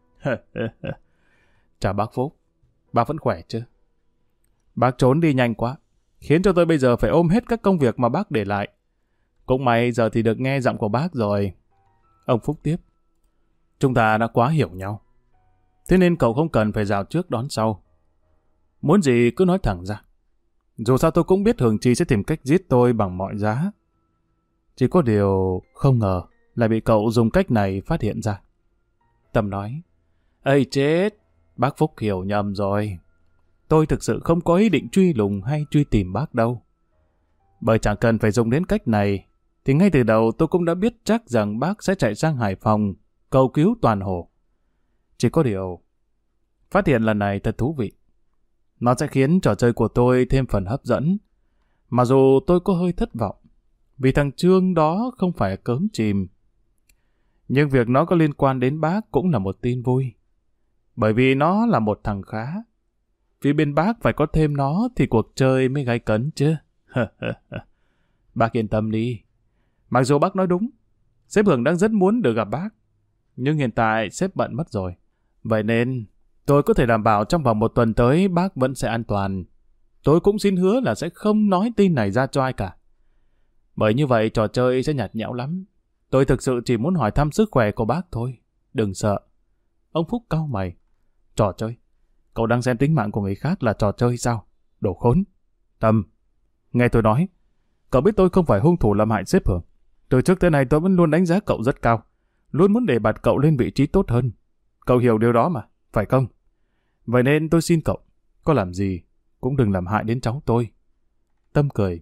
Chào bác Phúc. Bác vẫn khỏe chứ? Bác trốn đi nhanh quá, khiến cho tôi bây giờ phải ôm hết các công việc mà bác để lại. Cũng may giờ thì được nghe giọng của bác rồi. Ông Phúc tiếp. Chúng ta đã quá hiểu nhau. Thế nên cậu không cần phải rào trước đón sau. Muốn gì cứ nói thẳng ra. Dù sao tôi cũng biết Hường Trì sẽ tìm cách giết tôi bằng mọi giá. Chỉ có điều không ngờ lại bị cậu dùng cách này phát hiện ra. Tâm nói. Ây chết, bác Phúc hiểu nhầm rồi. tôi thực sự không có ý định truy lùng hay truy tìm bác đâu. Bởi chẳng cần phải dùng đến cách này, thì ngay từ đầu tôi cũng đã biết chắc rằng bác sẽ chạy sang Hải Phòng cầu cứu Toàn Hồ. Chỉ có điều, phát hiện lần này thật thú vị. Nó sẽ khiến trò chơi của tôi thêm phần hấp dẫn. Mặc dù tôi có hơi thất vọng, vì thằng Trương đó không phải cớm chìm. Nhưng việc nó có liên quan đến bác cũng là một tin vui. Bởi vì nó là một thằng khá. Vì bên bác phải có thêm nó thì cuộc chơi mới gay cấn chứ. Bác yên tâm đi. Mặc dù bác nói đúng, sếp Hưởng đang rất muốn được gặp bác. Nhưng hiện tại sếp bận mất rồi. Vậy nên tôi có thể đảm bảo trong vòng 1 tuần tới bác vẫn sẽ an toàn. Tôi cũng xin hứa là sẽ không nói tin này ra cho ai cả. Bởi như vậy trò chơi sẽ nhạt nhẽo lắm. Tôi thực sự chỉ muốn hỏi thăm sức khỏe của bác thôi. Đừng sợ. Ông Phúc cau mày. Trò chơi? Cậu đang xem tính mạng của người khác là trò chơi sao? Đồ khốn. Tâm, nghe tôi nói. Cậu biết tôi không phải hung thủ làm hại sếp Hưởng. Từ trước tới nay tôi vẫn luôn đánh giá cậu rất cao. Luôn muốn đề bạt cậu lên vị trí tốt hơn. Cậu hiểu điều đó mà, phải không? Vậy nên tôi xin cậu, có làm gì cũng đừng làm hại đến cháu tôi. Tâm cười.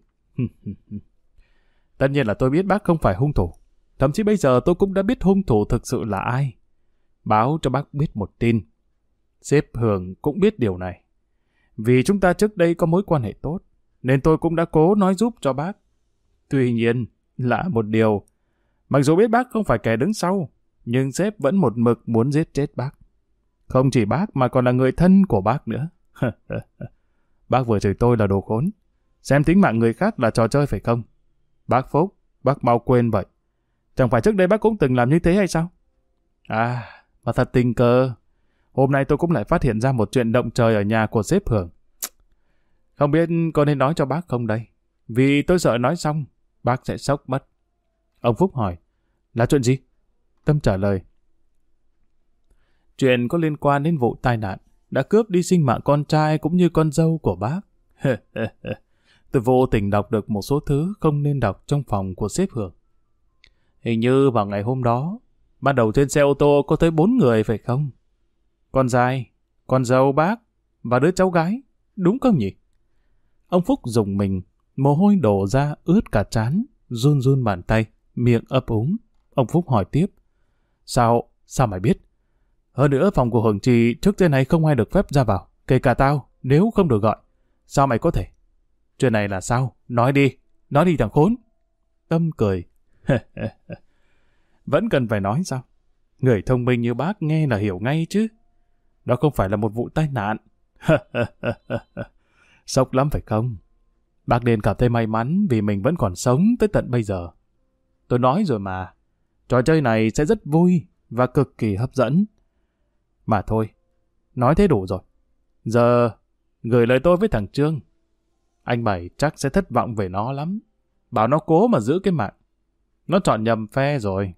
Tất nhiên là tôi biết bác không phải hung thủ. Thậm chí bây giờ tôi cũng đã biết hung thủ thực sự là ai. Báo cho bác biết một tin. Sếp Hưởng cũng biết điều này. Vì chúng ta trước đây có mối quan hệ tốt, nên tôi cũng đã cố nói giúp cho bác. Tuy nhiên, lạ một điều. Mặc dù biết bác không phải kẻ đứng sau, nhưng sếp vẫn một mực muốn giết chết bác. Không chỉ bác mà còn là người thân của bác nữa. Bác vừa chửi tôi là đồ khốn. Xem tính mạng người khác là trò chơi phải không? Bác Phúc, bác mau quên vậy. Chẳng phải trước đây bác cũng từng làm như thế hay sao? À, mà thật tình cờ. Hôm nay tôi cũng lại phát hiện ra một chuyện động trời ở nhà của sếp Hưởng. Không biết có nên nói cho bác không đây? Vì tôi sợ nói xong, bác sẽ sốc mất. Ông Phúc hỏi, là chuyện gì? Tâm trả lời, chuyện có liên quan đến vụ tai nạn đã cướp đi sinh mạng con trai cũng như con dâu của bác. Tôi vô tình đọc được một số thứ không nên đọc trong phòng của sếp Hưởng. Hình như vào ngày hôm đó, ban đầu trên xe ô tô có tới 4 người phải không? Con trai, con dâu bác và đứa cháu gái, đúng không nhỉ? Ông Phúc rùng mình, mồ hôi đổ ra ướt cả trán, run run bàn tay, miệng ấp úng. Ông Phúc hỏi tiếp, sao mày biết? Hơn nữa phòng của Hưởng Trì trước trên này không ai được phép ra vào, kể cả tao, nếu không được gọi. Sao mày có thể? Chuyện này là sao? Nói đi thằng khốn. Tâm cười. Vẫn cần phải nói sao? Người thông minh như bác nghe là hiểu ngay chứ. Đó không phải là một vụ tai nạn. Sốc lắm phải không? Bác nên cảm thấy may mắn vì mình vẫn còn sống tới tận bây giờ. Tôi nói rồi mà, trò chơi này sẽ rất vui và cực kỳ hấp dẫn. Mà thôi, nói thế đủ rồi. Giờ, gửi lời tôi với thằng Trương. Anh Bảy chắc sẽ thất vọng về nó lắm. Bảo nó cố mà giữ cái mạng. Nó chọn nhầm phe rồi.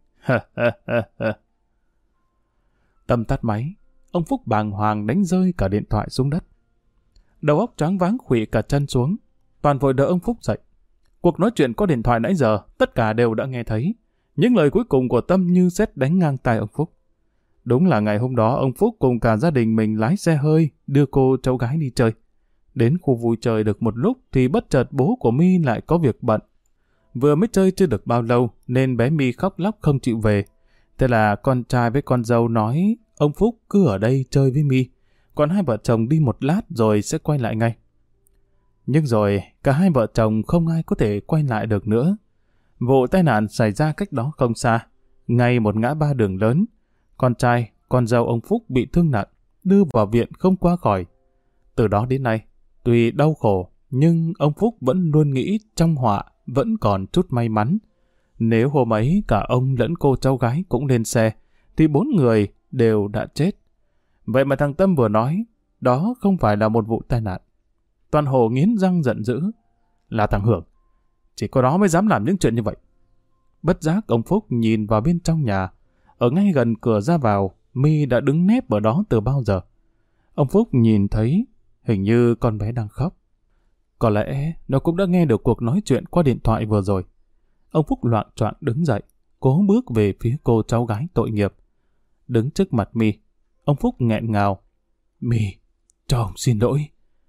Tâm tắt máy. Ông Phúc bàng hoàng đánh rơi cả điện thoại xuống đất. Đầu óc choáng váng khuỵu cả chân xuống. Toàn vội đỡ ông Phúc dậy. Cuộc nói chuyện qua điện thoại nãy giờ, tất cả đều đã nghe thấy. Những lời cuối cùng của Tâm như sét đánh ngang tai ông Phúc. Đúng là ngày hôm đó ông Phúc cùng cả gia đình mình lái xe hơi đưa cô cháu gái đi chơi. Đến khu vui chơi được một lúc thì bất chợt bố của My lại có việc bận. Vừa mới chơi chưa được bao lâu nên bé My khóc lóc không chịu về. Thế là con trai với con dâu nói ông Phúc cứ ở đây chơi với My. Còn hai vợ chồng đi một lát rồi sẽ quay lại ngay. Nhưng rồi cả hai vợ chồng không ai có thể quay lại được nữa. Vụ tai nạn xảy ra cách đó không xa. Ngay một ngã ba đường lớn. Con trai, con dâu ông Phúc bị thương nặng, đưa vào viện không qua khỏi. Từ đó đến nay, tuy đau khổ, nhưng ông Phúc vẫn luôn nghĩ trong họa vẫn còn chút may mắn. Nếu hôm ấy cả ông lẫn cô cháu gái cũng lên xe, thì 4 người đều đã chết. Vậy mà thằng Tâm vừa nói, đó không phải là một vụ tai nạn. Toàn Hồ nghiến răng giận dữ. Là thằng Hưởng. Chỉ có nó mới dám làm những chuyện như vậy. Bất giác ông Phúc nhìn vào bên trong nhà. Ở ngay gần cửa ra vào, My đã đứng nép ở đó từ bao giờ. Ông Phúc nhìn thấy, hình như con bé đang khóc. Có lẽ nó cũng đã nghe được cuộc nói chuyện qua điện thoại vừa rồi. Ông Phúc loạng choạng đứng dậy, cố bước về phía cô cháu gái tội nghiệp. Đứng trước mặt My, ông Phúc nghẹn ngào. My, cho ông xin lỗi.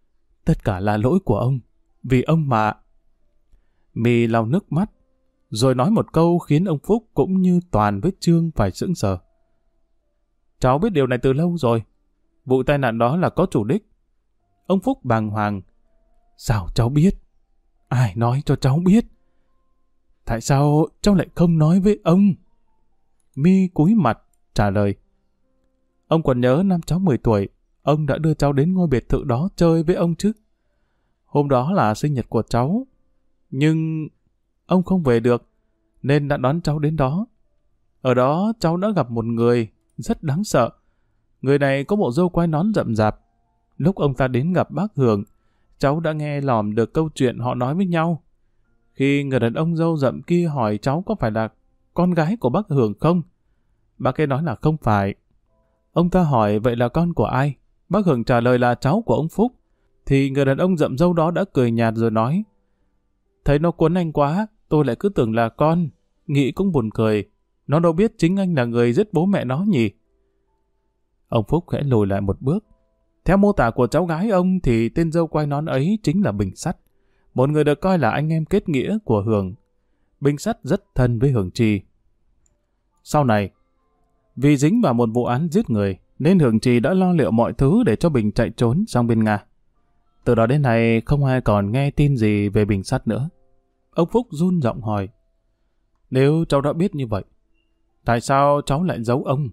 tất cả là lỗi của ông. Vì ông mà... My lau nước mắt, rồi nói một câu khiến ông Phúc cũng như Toàn với Trương phải sững sờ. Cháu biết điều này từ lâu rồi. Vụ tai nạn đó là có chủ đích. Ông Phúc bàng hoàng. Sao cháu biết? Ai nói cho cháu biết? Tại sao cháu lại không nói với ông? My cúi mặt, trả lời. Ông còn nhớ năm cháu 10 tuổi, ông đã đưa cháu đến ngôi biệt thự đó chơi với ông chứ? Hôm đó là sinh nhật của cháu. Nhưng ông không về được, nên đã đón cháu đến đó. Ở đó cháu đã gặp một người rất đáng sợ. Người này có bộ râu quai nón rậm rạp. Lúc ông ta đến gặp bác Hường, cháu đã nghe lòm được câu chuyện họ nói với nhau. Khi người đàn ông râu rậm kia hỏi cháu có phải là con gái của bác Hường không? Bác ấy nói là không phải. Ông ta hỏi vậy là con của ai? Bác Hường trả lời là cháu của ông Phúc. Thì người đàn ông rậm râu đó đã cười nhạt rồi nói. Thấy nó cuốn anh quá, tôi lại cứ tưởng là con. Nghĩ cũng buồn cười. Nó đâu biết chính anh là người giết bố mẹ nó nhỉ? Ông Phúc khẽ lùi lại một bước. Theo mô tả của cháu gái ông thì tên dâu quai nón ấy chính là Bình Sắt. Một người được coi là anh em kết nghĩa của Hường. Bình Sắt rất thân với Hường Trì. Sau này, vì dính vào một vụ án giết người, nên Hường Trì đã lo liệu mọi thứ để cho Bình chạy trốn sang bên Nga. Từ đó đến nay không ai còn nghe tin gì về Bình Sắt nữa. Ông Phúc run giọng hỏi. Nếu cháu đã biết như vậy, tại sao cháu lại giấu ông?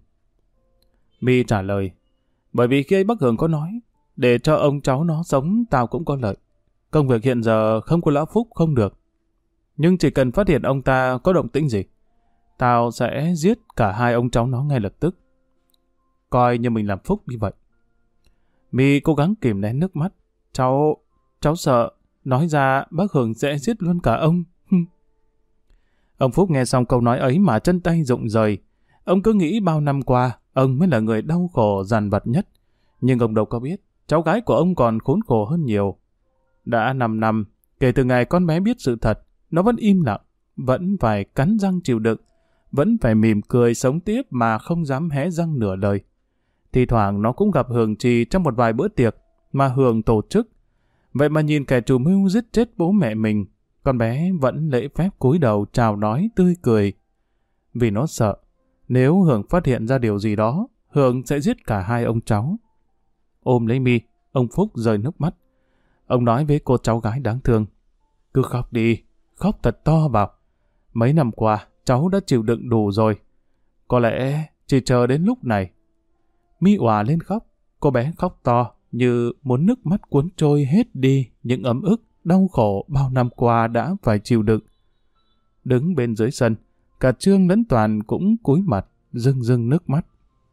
My trả lời. Bởi vì khi ấy bác Hường có nói, để cho ông cháu nó sống tao cũng có lợi. Công việc hiện giờ không có lão Phúc không được. Nhưng chỉ cần phát hiện ông ta có động tĩnh gì, tao sẽ giết cả hai ông cháu nó ngay lập tức. Coi như mình làm phúc như vậy. My cố gắng kìm nén nước mắt. Cháu sợ, nói ra bác Hường sẽ giết luôn cả ông. Ông Phúc nghe xong câu nói ấy mà chân tay rụng rời. Ông cứ nghĩ bao năm qua, ông mới là người đau khổ dằn vặt nhất. Nhưng ông đâu có biết, cháu gái của ông còn khốn khổ hơn nhiều. Đã 5 năm, kể từ ngày con bé biết sự thật, nó vẫn im lặng, vẫn phải cắn răng chịu đựng, vẫn phải mỉm cười sống tiếp mà không dám hé răng nửa lời. Thì thoảng nó cũng gặp Hường Trì trong một vài bữa tiệc mà Hường tổ chức. Vậy mà nhìn kẻ chủ mưu giết chết bố mẹ mình, con bé vẫn lễ phép cúi đầu chào nói tươi cười. Vì nó sợ, nếu Hường phát hiện ra điều gì đó, Hường sẽ giết cả hai ông cháu. Ôm lấy My, ông Phúc rơi nước mắt. Ông nói với cô cháu gái đáng thương. Cứ khóc đi, khóc thật to vào. Mấy năm qua, cháu đã chịu đựng đủ rồi. Có lẽ chỉ chờ đến lúc này. My òa lên khóc, cô bé khóc to như muốn nước mắt cuốn trôi hết đi những ấm ức, đau khổ bao năm qua đã phải chịu đựng. Đứng bên dưới sân, cả Trương lẫn Toàn cũng cúi mặt, rưng rưng nước mắt.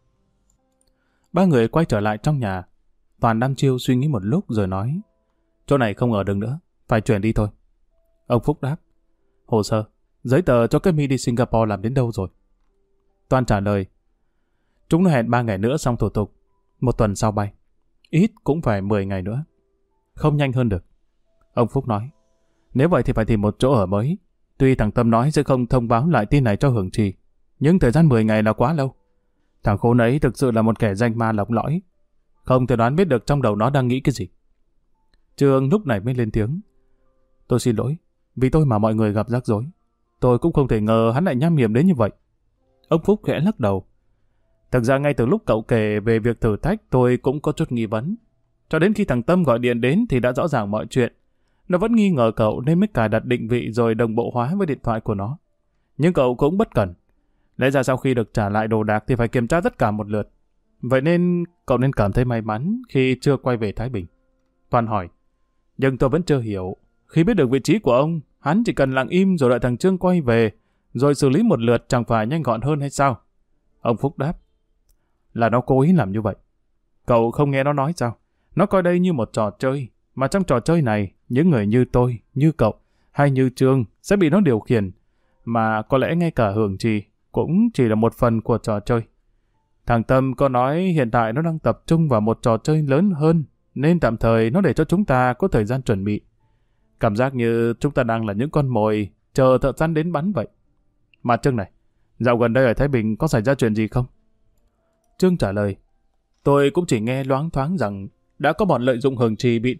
Ba người quay trở lại trong nhà. Toàn đăm chiêu suy nghĩ một lúc rồi nói. Chỗ này không ở được nữa, phải chuyển đi thôi. Ông Phúc đáp. Hồ sơ, giấy tờ cho cái My đi Singapore làm đến đâu rồi? Toàn trả lời. Chúng nó hẹn 3 ngày nữa xong thủ tục. 1 tuần sau bay. Ít cũng phải 10 ngày nữa. Không nhanh hơn được. Ông Phúc nói. Nếu vậy thì phải tìm một chỗ ở mới. Tuy thằng Tâm nói sẽ không thông báo lại tin này cho Hường Trì, nhưng thời gian 10 ngày là quá lâu. Thằng khốn ấy thực sự là một kẻ danh ma lọc lõi. Không thể đoán biết được trong đầu nó đang nghĩ cái gì. Trương lúc này mới lên tiếng. Tôi xin lỗi, vì tôi mà mọi người gặp rắc rối. Tôi cũng không thể ngờ hắn lại nham hiểm đến như vậy. Ông Phúc khẽ lắc đầu. Thực ra ngay từ lúc cậu kể về việc thử thách tôi cũng có chút nghi vấn. Cho đến khi thằng Tâm gọi điện đến thì đã rõ ràng mọi chuyện. Nó vẫn nghi ngờ cậu nên mới cài đặt định vị rồi đồng bộ hóa với điện thoại của nó. Nhưng cậu cũng bất cẩn. Lẽ ra sau khi được trả lại đồ đạc thì phải kiểm tra tất cả một lượt. Vậy nên cậu nên cảm thấy may mắn khi chưa quay về Thái Bình. Toàn hỏi. Nhưng tôi vẫn chưa hiểu. Khi biết được vị trí của ông, hắn chỉ cần lặng im rồi đợi thằng Trương quay về, rồi xử lý một lượt chẳng phải nhanh gọn hơn hay sao? Ông Phúc đáp. Là nó cố ý làm như vậy. Cậu không nghe nó nói sao? Nó coi đây như một trò chơi. Mà trong trò chơi này, những người như tôi, như cậu, hay như Trương sẽ bị nó điều khiển. Mà có lẽ ngay cả Hường Trì cũng chỉ là một phần của trò chơi. Thằng Tâm có nói hiện tại nó đang tập trung vào một trò chơi lớn hơn, nên tạm thời nó để cho chúng ta có thời gian chuẩn bị. Cảm giác như chúng ta đang là những con mồi chờ thợ săn đến bắn vậy. Mà Trương này, dạo gần đây ở Thái Bình có xảy ra chuyện gì không? Trương trả lời. Tôi cũng chỉ nghe loáng thoáng rằng đã có bọn lợi dụng Hường Trì bị thương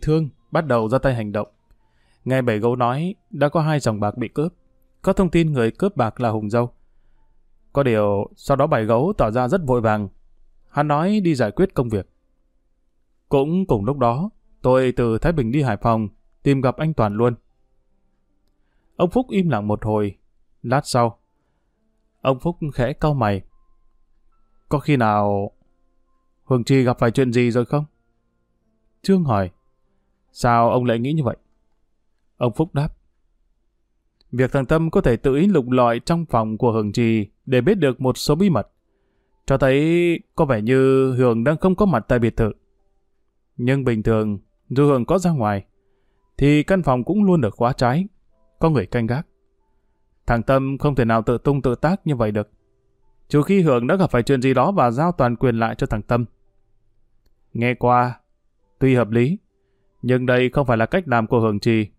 bắt đầu ra tay hành động. Nghe Bảy Gấu nói đã có 2 sòng bạc bị cướp. Có thông tin người cướp bạc là Hùng Dâu. Có điều sau đó Bảy Gấu tỏ ra rất vội vàng. Hắn nói đi giải quyết công việc. Cũng cùng lúc đó, tôi từ Thái Bình đi Hải Phòng tìm gặp anh Toàn luôn. Ông Phúc im lặng một hồi. Lát sau, ông Phúc khẽ cau mày. Có khi nào Hường Trì gặp phải chuyện gì rồi không? Trương hỏi. Sao ông lại nghĩ như vậy? Ông Phúc đáp. Việc thằng Tâm có thể tự ý lục lọi trong phòng của Hường Trì để biết được một số bí mật, cho thấy có vẻ như Hường đang không có mặt tại biệt thự. Nhưng bình thường, dù Hường có ra ngoài, thì căn phòng cũng luôn được khóa trái, có người canh gác. Thằng Tâm không thể nào tự tung tự tác như vậy được, trừ khi Hường đã gặp phải chuyện gì đó và giao toàn quyền lại cho thằng Tâm. Nghe qua, tuy hợp lý, nhưng đây không phải là cách làm của Hường Trì.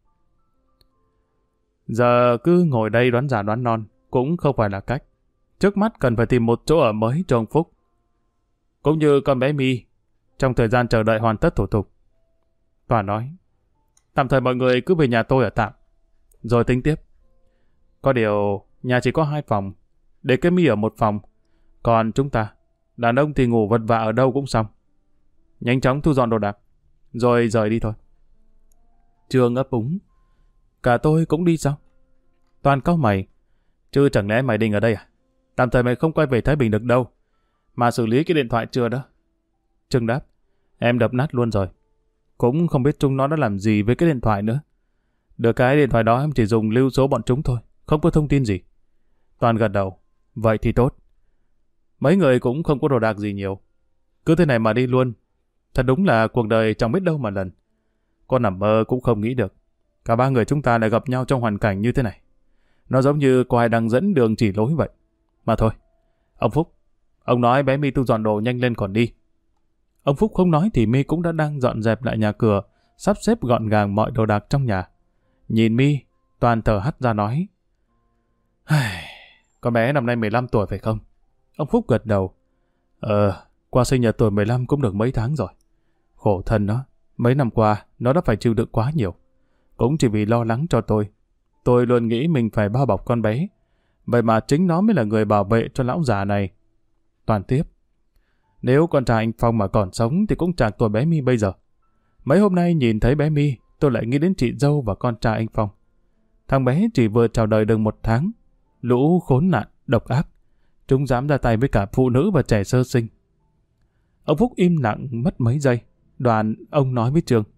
Giờ cứ ngồi đây đoán giả đoán non cũng không phải là cách. Trước mắt cần phải tìm một chỗ ở mới cho ông Phúc. Cũng như con bé My, trong thời gian chờ đợi hoàn tất thủ tục. Toàn nói, tạm thời mọi người cứ về nhà tôi ở tạm, rồi tính tiếp. Có điều, nhà chỉ có 2 phòng, để cái My ở một phòng. Còn chúng ta, đàn ông thì ngủ vật vã ở đâu cũng xong. Nhanh chóng thu dọn đồ đạc, rồi rời đi thôi. Trương ấp úng, cả tôi cũng đi sao? Toàn cau mày, chứ chẳng lẽ mày định ở đây à? Tạm thời mày không quay về Thái Bình được đâu. Mà xử lý cái điện thoại chưa đó? Trương đáp, em đập nát luôn rồi. Cũng không biết chúng nó đã làm gì với cái điện thoại nữa. Được cái điện thoại đó em chỉ dùng lưu số bọn chúng thôi, không có thông tin gì. Toàn gật đầu, vậy thì tốt. Mấy người cũng không có đồ đạc gì nhiều. Cứ thế này mà đi luôn. Thật đúng là cuộc đời chẳng biết đâu mà lần. Con nằm mơ cũng không nghĩ được. Cả 3 người chúng ta lại gặp nhau trong hoàn cảnh như thế này. Nó giống như có ai đang dẫn đường chỉ lối vậy. Mà thôi, ông Phúc, ông nói bé My tu dọn đồ nhanh lên còn đi. Ông Phúc không nói thì My cũng đã đang dọn dẹp lại nhà cửa, sắp xếp gọn gàng mọi đồ đạc trong nhà. Nhìn My, Toàn thở hắt ra nói, con bé năm nay 15 tuổi phải không? Ông Phúc gật đầu. Qua sinh nhật tuổi 15 cũng được mấy tháng rồi. Khổ thân nó, mấy năm qua nó đã phải chịu đựng quá nhiều. Cũng chỉ vì lo lắng cho tôi. Tôi luôn nghĩ mình phải bao bọc con bé. Vậy mà chính nó mới là người bảo vệ cho lão già này. Toàn tiếp. Nếu con trai anh Phong mà còn sống thì cũng chẳng tuổi bé My bây giờ. Mấy hôm nay nhìn thấy bé My, tôi lại nghĩ đến chị dâu và con trai anh Phong. Thằng bé chỉ vừa chào đời được 1 tháng. Lũ khốn nạn, độc ác. Chúng dám ra tay với cả phụ nữ và trẻ sơ sinh. Ông Phúc im lặng mất mấy giây. Đoạn ông nói với Trương.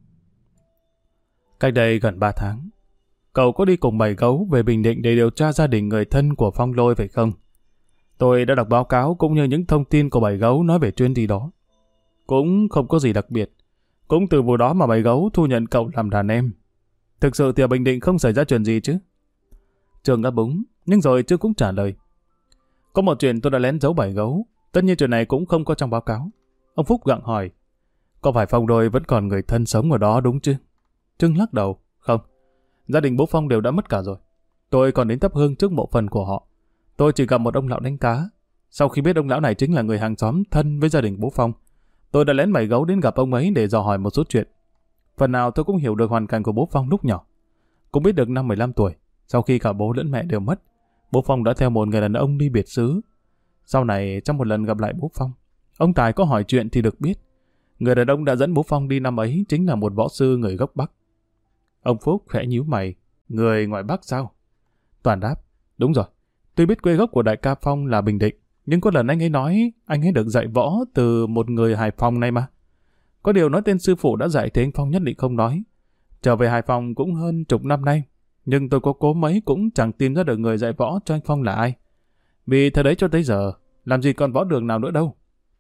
Cách đây gần 3 tháng, cậu có đi cùng Bảy Gấu về Bình Định để điều tra gia đình người thân của Phong Lôi phải không? Tôi đã đọc báo cáo cũng như những thông tin của Bảy Gấu nói về chuyến đi đó. Cũng không có gì đặc biệt. Cũng từ vụ đó mà Bảy Gấu thu nhận cậu làm đàn em. Thực sự thì ở Bình Định không xảy ra chuyện gì chứ? Trương ấp úng, nhưng rồi Trương cũng trả lời. Có một chuyện tôi đã lén giấu Bảy Gấu. Tất nhiên chuyện này cũng không có trong báo cáo. Ông Phúc gặng hỏi. Có phải Phong Lôi vẫn còn người thân sống ở đó đúng chứ? Trương lắc đầu. Không. Gia đình bố Phong đều đã mất cả rồi. Tôi còn đến thắp hương trước mộ phần của họ. Tôi chỉ gặp một ông lão đánh cá. Sau khi biết ông lão này chính là người hàng xóm thân với gia đình bố Phong, tôi đã lén Bảy Gấu đến gặp ông ấy để dò hỏi một số chuyện. Phần nào tôi cũng hiểu được hoàn cảnh của bố Phong lúc nhỏ. Cũng biết được năm 15 tuổi, sau khi cả bố lẫn mẹ đều mất, bố Phong đã theo một người đàn ông đi biệt xứ. Sau này, trong một lần gặp lại bố Phong, ông Tài có hỏi chuyện thì được biết, người đàn ông đã dẫn bố Phong đi năm ấy chính là một võ sư người gốc Bắc. Ông Phúc khẽ nhíu mày, người ngoài Bắc sao? Toàn đáp, đúng rồi. Tuy biết quê gốc của đại ca Phong là Bình Định, nhưng có lần anh ấy nói anh ấy được dạy võ từ một người Hải Phòng này mà. Có điều nói tên sư phụ đã dạy thì anh Phong nhất định không nói. Trở về Hải Phòng cũng hơn chục năm nay, nhưng tôi có cố mấy cũng chẳng tìm ra được người dạy võ cho anh Phong là ai. Vì thời đấy cho tới giờ, làm gì còn võ đường nào nữa đâu.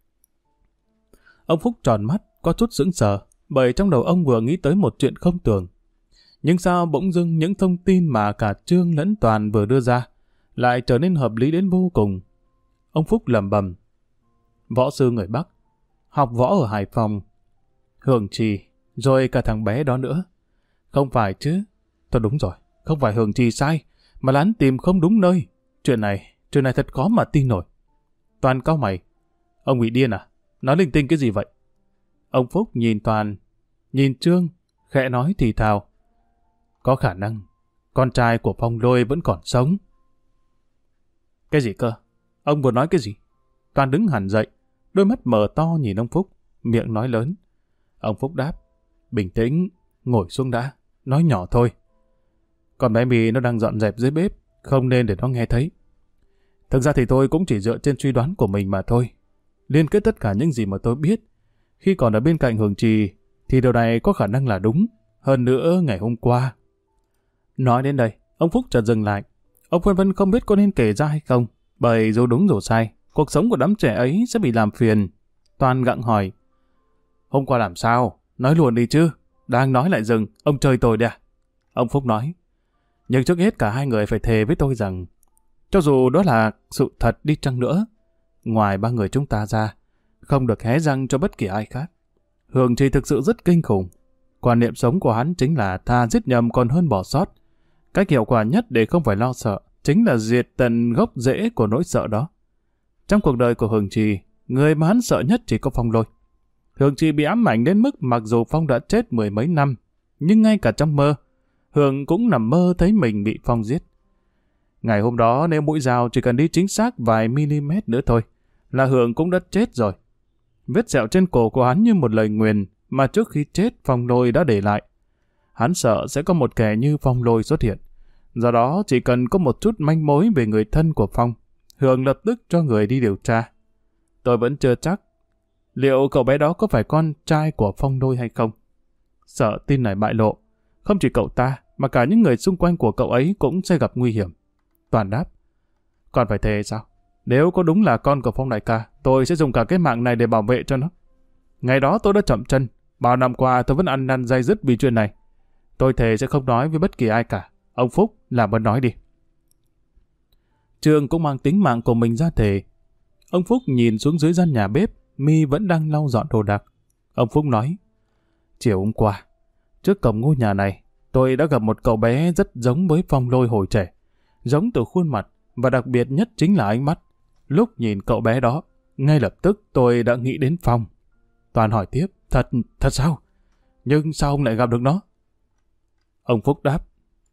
Ông Phúc tròn mắt, có chút sững sờ, bởi trong đầu ông vừa nghĩ tới một chuyện không tưởng. Nhưng sao bỗng dưng những thông tin mà cả Trương lẫn Toàn vừa đưa ra lại trở nên hợp lý đến vô cùng. Ông Phúc lẩm bẩm. Võ sư người Bắc, học võ ở Hải Phòng, Hường Trì, rồi cả thằng bé đó nữa. Không phải chứ? Thôi đúng rồi, không phải Hường Trì sai, mà là hắn tìm không đúng nơi. Chuyện này thật khó mà tin nổi. Toàn cau mày. Ông bị điên à? Nói linh tinh cái gì vậy? Ông Phúc nhìn Toàn, nhìn Trương, khẽ nói thì thào. Có khả năng, con trai của Phong Lôi vẫn còn sống. Cái gì cơ? Ông vừa nói cái gì? Toàn đứng hẳn dậy, đôi mắt mở to nhìn ông Phúc, miệng nói lớn. Ông Phúc đáp, bình tĩnh, ngồi xuống đã, nói nhỏ thôi. Còn bé My nó đang dọn dẹp dưới bếp, không nên để nó nghe thấy. Thực ra thì tôi cũng chỉ dựa trên suy đoán của mình mà thôi. Liên kết tất cả những gì mà tôi biết, khi còn ở bên cạnh Hường Trì, thì điều này có khả năng là đúng. Hơn nữa ngày hôm qua. Nói đến đây, ông Phúc chợt dừng lại. Ông phân vân không biết có nên kể ra hay không, bởi dù đúng dù sai, cuộc sống của đám trẻ ấy sẽ bị làm phiền. Toàn gặng hỏi, hôm qua làm sao? Nói luôn đi chứ. Đang nói lại dừng, ông chơi tôi đi à? Ông Phúc nói, nhưng trước hết cả hai người phải thề với tôi rằng, cho dù đó là sự thật đi chăng nữa, ngoài ba người chúng ta ra, không được hé răng cho bất kỳ ai khác. Hường Trì thực sự rất kinh khủng. Quan niệm sống của hắn chính là tha giết nhầm còn hơn bỏ sót. Cách hiệu quả nhất để không phải lo sợ chính là diệt tận gốc rễ của nỗi sợ đó. Trong cuộc đời của Hường Trì, người mà hắn sợ nhất chỉ có Phong Lôi. Hường Trì bị ám ảnh đến mức mặc dù Phong đã chết 10 mấy năm, nhưng ngay cả trong mơ, Hường cũng nằm mơ thấy mình bị Phong giết. Ngày hôm đó nếu mũi dao chỉ cần đi chính xác vài mm nữa thôi, là Hường cũng đã chết rồi. Vết sẹo trên cổ của hắn như một lời nguyền mà trước khi chết Phong Lôi đã để lại. Hắn sợ sẽ có một kẻ như Phong Lôi xuất hiện. Do đó chỉ cần có một chút manh mối về người thân của Phong, Hường lập tức cho người đi điều tra. Tôi vẫn chưa chắc liệu cậu bé đó có phải con trai của Phong Lôi hay không. Sợ tin này bại lộ, không chỉ cậu ta mà cả những người xung quanh của cậu ấy cũng sẽ gặp nguy hiểm. Toàn đáp, còn phải thề sao? Nếu có đúng là con của Phong đại ca, tôi sẽ dùng cả cái mạng này để bảo vệ cho nó. Ngày đó tôi đã chậm chân, bao năm qua tôi vẫn ăn năn day dứt vì chuyện này. Tôi thề sẽ không nói với bất kỳ ai cả. Ông Phúc, làm ơn nói đi. Trương cũng mang tính mạng của mình ra thề. Ông Phúc nhìn xuống dưới gian nhà bếp, My vẫn đang lau dọn đồ đạc. Ông Phúc nói, chiều hôm qua, trước cổng ngôi nhà này, tôi đã gặp một cậu bé rất giống với Phong Lôi hồi trẻ. Giống từ khuôn mặt, và đặc biệt nhất chính là ánh mắt. Lúc nhìn cậu bé đó, ngay lập tức tôi đã nghĩ đến Phong. Toàn hỏi tiếp, thật sao? Nhưng sao ông lại gặp được nó? Ông Phúc đáp,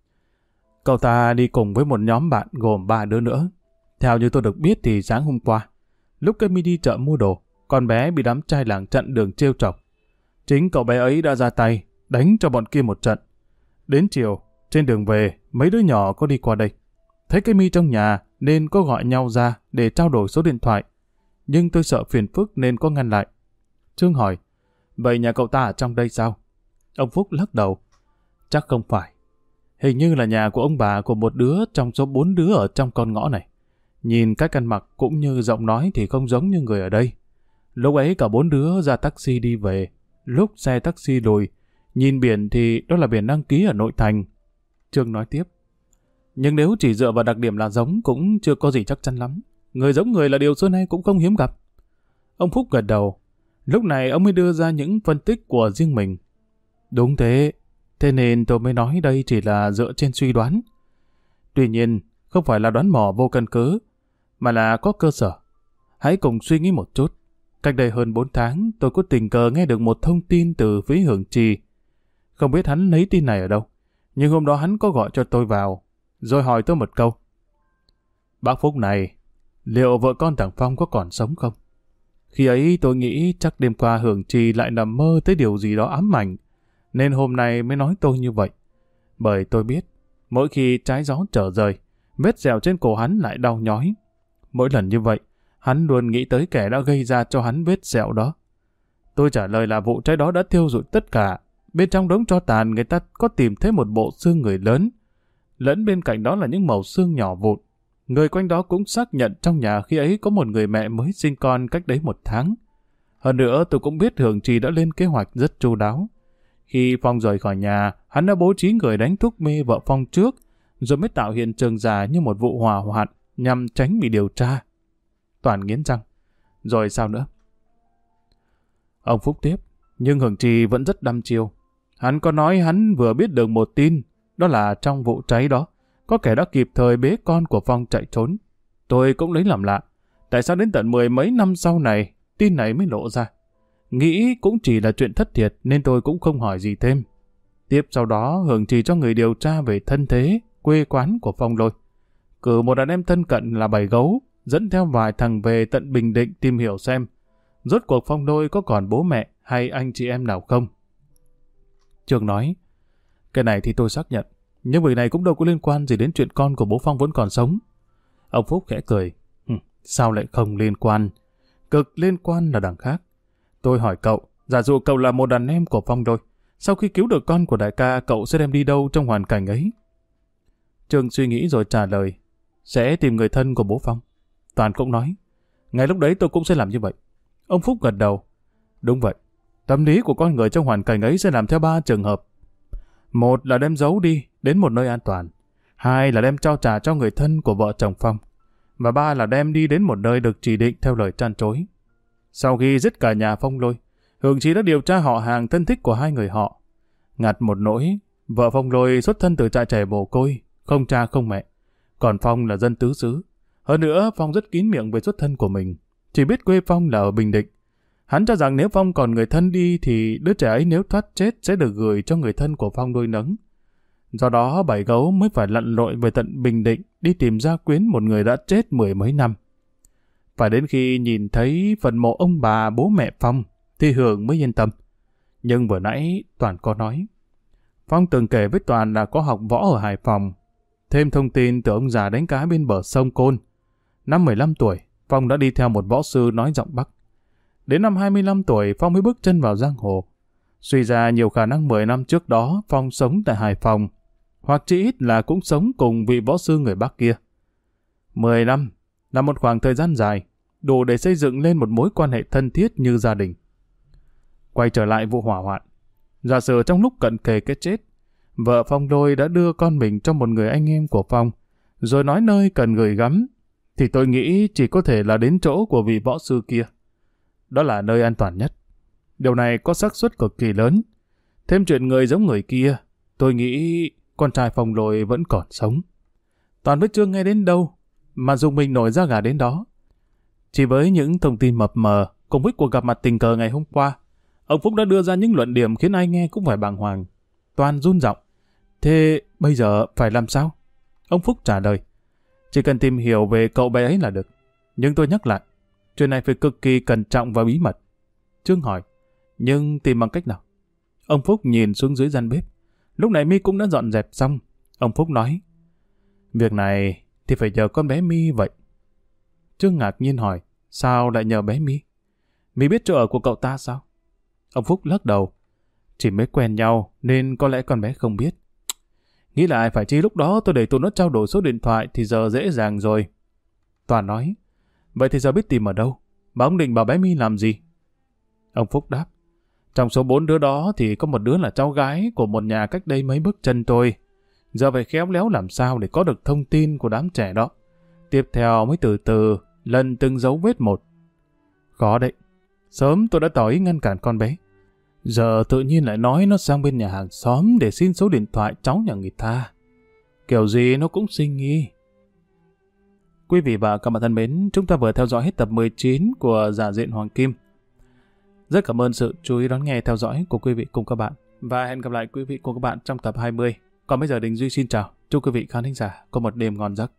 cậu ta đi cùng với một nhóm bạn gồm 3 đứa nữa. Theo như tôi được biết thì sáng hôm qua, lúc cái My đi chợ mua đồ, con bé bị đám trai làng chặn đường trêu chọc. Chính cậu bé ấy đã ra tay, đánh cho bọn kia một trận. Đến chiều, trên đường về, mấy đứa nhỏ có đi qua đây. Thấy cái My trong nhà nên có gọi nhau ra để trao đổi số điện thoại. Nhưng tôi sợ phiền phức nên có ngăn lại. Trương hỏi, vậy nhà cậu ta ở trong đây sao? Ông Phúc lắc đầu, chắc không phải. Hình như là nhà của ông bà của một đứa trong số 4 đứa ở trong con ngõ này. Nhìn cách ăn mặc cũng như giọng nói thì không giống như người ở đây. Lúc ấy cả 4 đứa ra taxi đi về. Lúc xe taxi lùi, nhìn biển thì đó là biển đăng ký ở nội thành. Trương nói tiếp, nhưng nếu chỉ dựa vào đặc điểm là giống cũng chưa có gì chắc chắn lắm. Người giống người là điều xưa nay cũng không hiếm gặp. Ông Phúc gật đầu. Lúc này ông mới đưa ra những phân tích của riêng mình. Đúng thế. Thế nên tôi mới nói đây chỉ là dựa trên suy đoán. Tuy nhiên, không phải là đoán mò vô căn cứ, mà là có cơ sở. Hãy cùng suy nghĩ một chút. Cách đây hơn 4 tháng, tôi có tình cờ nghe được một thông tin từ phía Hường Trì. Không biết hắn lấy tin này ở đâu, nhưng hôm đó hắn có gọi cho tôi vào, rồi hỏi tôi một câu. Bác Phúc này, liệu vợ con thằng Phong có còn sống không? Khi ấy tôi nghĩ chắc đêm qua Hường Trì lại nằm mơ tới điều gì đó ám ảnh, nên hôm nay mới nói tôi như vậy. Bởi tôi biết, mỗi khi trái gió trở rời, vết dẹo trên cổ hắn lại đau nhói. Mỗi lần như vậy, hắn luôn nghĩ tới kẻ đã gây ra cho hắn vết sẹo đó. Tôi trả lời là vụ cháy đó đã thiêu rụi tất cả. Bên trong đống tro tàn người ta có tìm thấy một bộ xương người lớn. Lẫn bên cạnh đó là những mẩu xương nhỏ vụn. Người quanh đó cũng xác nhận trong nhà khi ấy có một người mẹ mới sinh con cách đấy 1 tháng. Hơn nữa tôi cũng biết Hường Trì đã lên kế hoạch rất chu đáo. Khi Phong rời khỏi nhà, hắn đã bố trí người đánh thuốc mê vợ Phong trước, rồi mới tạo hiện trường giả như một vụ hỏa hoạn nhằm tránh bị điều tra. Toàn nghiến răng. Rồi sao nữa? Ông Phúc tiếp, nhưng Hường Trì vẫn rất đăm chiêu. Hắn có nói hắn vừa biết được một tin, đó là trong vụ cháy đó, có kẻ đã kịp thời bế con của Phong chạy trốn. Tôi cũng lấy làm lạ. Tại sao đến tận 10 mấy năm sau này, tin này mới lộ ra? Nghĩ cũng chỉ là chuyện thất thiệt nên tôi cũng không hỏi gì thêm. Tiếp sau đó Hường chỉ cho người điều tra về thân thế, quê quán của Phong Lôi. Cử một đàn em thân cận là Bảy Gấu, dẫn theo vài thằng về tận Bình Định tìm hiểu xem rốt cuộc Phong Lôi có còn bố mẹ hay anh chị em nào không. Trường nói, cái này thì tôi xác nhận, nhưng việc này cũng đâu có liên quan gì đến chuyện con của bố Phong vẫn còn sống. Ông Phúc khẽ cười, sao lại không liên quan? Cực liên quan là đằng khác. Tôi hỏi cậu, giả dụ cậu là một đàn em của Phong Lôi, sau khi cứu được con của đại ca, cậu sẽ đem đi đâu trong hoàn cảnh ấy? Trường suy nghĩ rồi trả lời, sẽ tìm người thân của bố Phong. Toàn cũng nói, ngay lúc đấy tôi cũng sẽ làm như vậy. Ông Phúc gật đầu, đúng vậy. Tâm lý của con người trong hoàn cảnh ấy sẽ làm theo 3 trường hợp. Một là đem giấu đi đến một nơi an toàn. Hai là đem trao trả cho người thân của vợ chồng Phong. Và ba là đem đi đến một nơi được chỉ định theo lời trăn trối. Sau khi giết cả nhà Phong Lôi, Hường Chí đã điều tra họ hàng thân thích của hai người họ. Ngặt một nỗi, vợ Phong Lôi xuất thân từ trại trẻ mồ côi, không cha không mẹ. Còn Phong là dân tứ xứ. Hơn nữa, Phong rất kín miệng về xuất thân của mình. Chỉ biết quê Phong là ở Bình Định. Hắn cho rằng nếu Phong còn người thân đi thì đứa trẻ ấy nếu thoát chết sẽ được gửi cho người thân của Phong nuôi nấng. Do đó Bảy Gấu mới phải lặn lội về tận Bình Định đi tìm gia quyến một người đã chết 10 mấy năm. Phải đến khi nhìn thấy phần mộ ông bà bố mẹ Phong thì Hường mới yên tâm. Nhưng vừa nãy Toàn có nói, Phong từng kể với Toàn là có học võ ở Hải Phòng. Thêm thông tin từ ông già đánh cá bên bờ sông Côn. Năm 15 tuổi, Phong đã đi theo một võ sư nói giọng Bắc. Đến năm 25 tuổi, Phong mới bước chân vào giang hồ. Suy ra nhiều khả năng 10 năm trước đó, Phong sống tại Hải Phòng, hoặc chỉ ít là cũng sống cùng vị võ sư người Bắc kia. 10 năm là một khoảng thời gian dài, đủ để xây dựng lên một mối quan hệ thân thiết như gia đình. Quay trở lại vụ hỏa hoạn. Giả sử trong lúc cận kề cái chết, vợ Phong Lôi đã đưa con mình cho một người anh em của Phong, rồi nói nơi cần gửi gắm, thì tôi nghĩ chỉ có thể là đến chỗ của vị võ sư kia. Đó là nơi an toàn nhất. Điều này có xác suất cực kỳ lớn. Thêm chuyện người giống người kia, tôi nghĩ con trai Phong Lôi vẫn còn sống. Toàn với Trương nghe đến đâu mà dùng mình nổi da gà đến đó. Chỉ với những thông tin mập mờ cùng với cuộc gặp mặt tình cờ ngày hôm qua, ông Phúc đã đưa ra những luận điểm khiến ai nghe cũng phải bàng hoàng. Toàn run giọng, thế bây giờ phải làm sao? Ông Phúc trả lời, chỉ cần tìm hiểu về cậu bé ấy là được. Nhưng tôi nhắc lại, chuyện này phải cực kỳ cẩn trọng và bí mật. Trương hỏi, nhưng tìm bằng cách nào? Ông Phúc nhìn xuống dưới gian bếp. Lúc này My cũng đã dọn dẹp xong. Ông Phúc nói, việc này thì phải nhờ con bé My vậy. Trương ngạc nhiên hỏi, sao lại nhờ bé My? My biết chỗ ở của cậu ta sao? Ông Phúc lắc đầu, chỉ mới quen nhau nên có lẽ con bé không biết. Nghĩ lại phải chi lúc đó tôi để tụi nó trao đổi số điện thoại thì giờ dễ dàng rồi. Toàn nói, vậy thì giờ biết tìm ở đâu? Mà ông định bảo bé My làm gì? Ông Phúc đáp, trong số 4 đứa đó thì có một đứa là cháu gái của một nhà cách đây mấy bước chân tôi. Giờ phải khéo léo làm sao để có được thông tin của đám trẻ đó. Tiếp theo mới từ từ lần từng dấu vết một. Khó đấy. Sớm tôi đã tỏ ý ngăn cản con bé. Giờ tự nhiên lại nói nó sang bên nhà hàng xóm để xin số điện thoại cháu nhà người ta. Kiểu gì nó cũng sinh nghi. Quý vị và các bạn thân mến, chúng ta vừa theo dõi hết tập 19 của Giả Diện Hoàng Kim. Rất cảm ơn sự chú ý đón nghe theo dõi của quý vị cùng các bạn. Và hẹn gặp lại quý vị cùng các bạn trong tập 20. Còn bây giờ Đình Duy xin chào. Chúc quý vị khán thính giả có một đêm ngon giấc.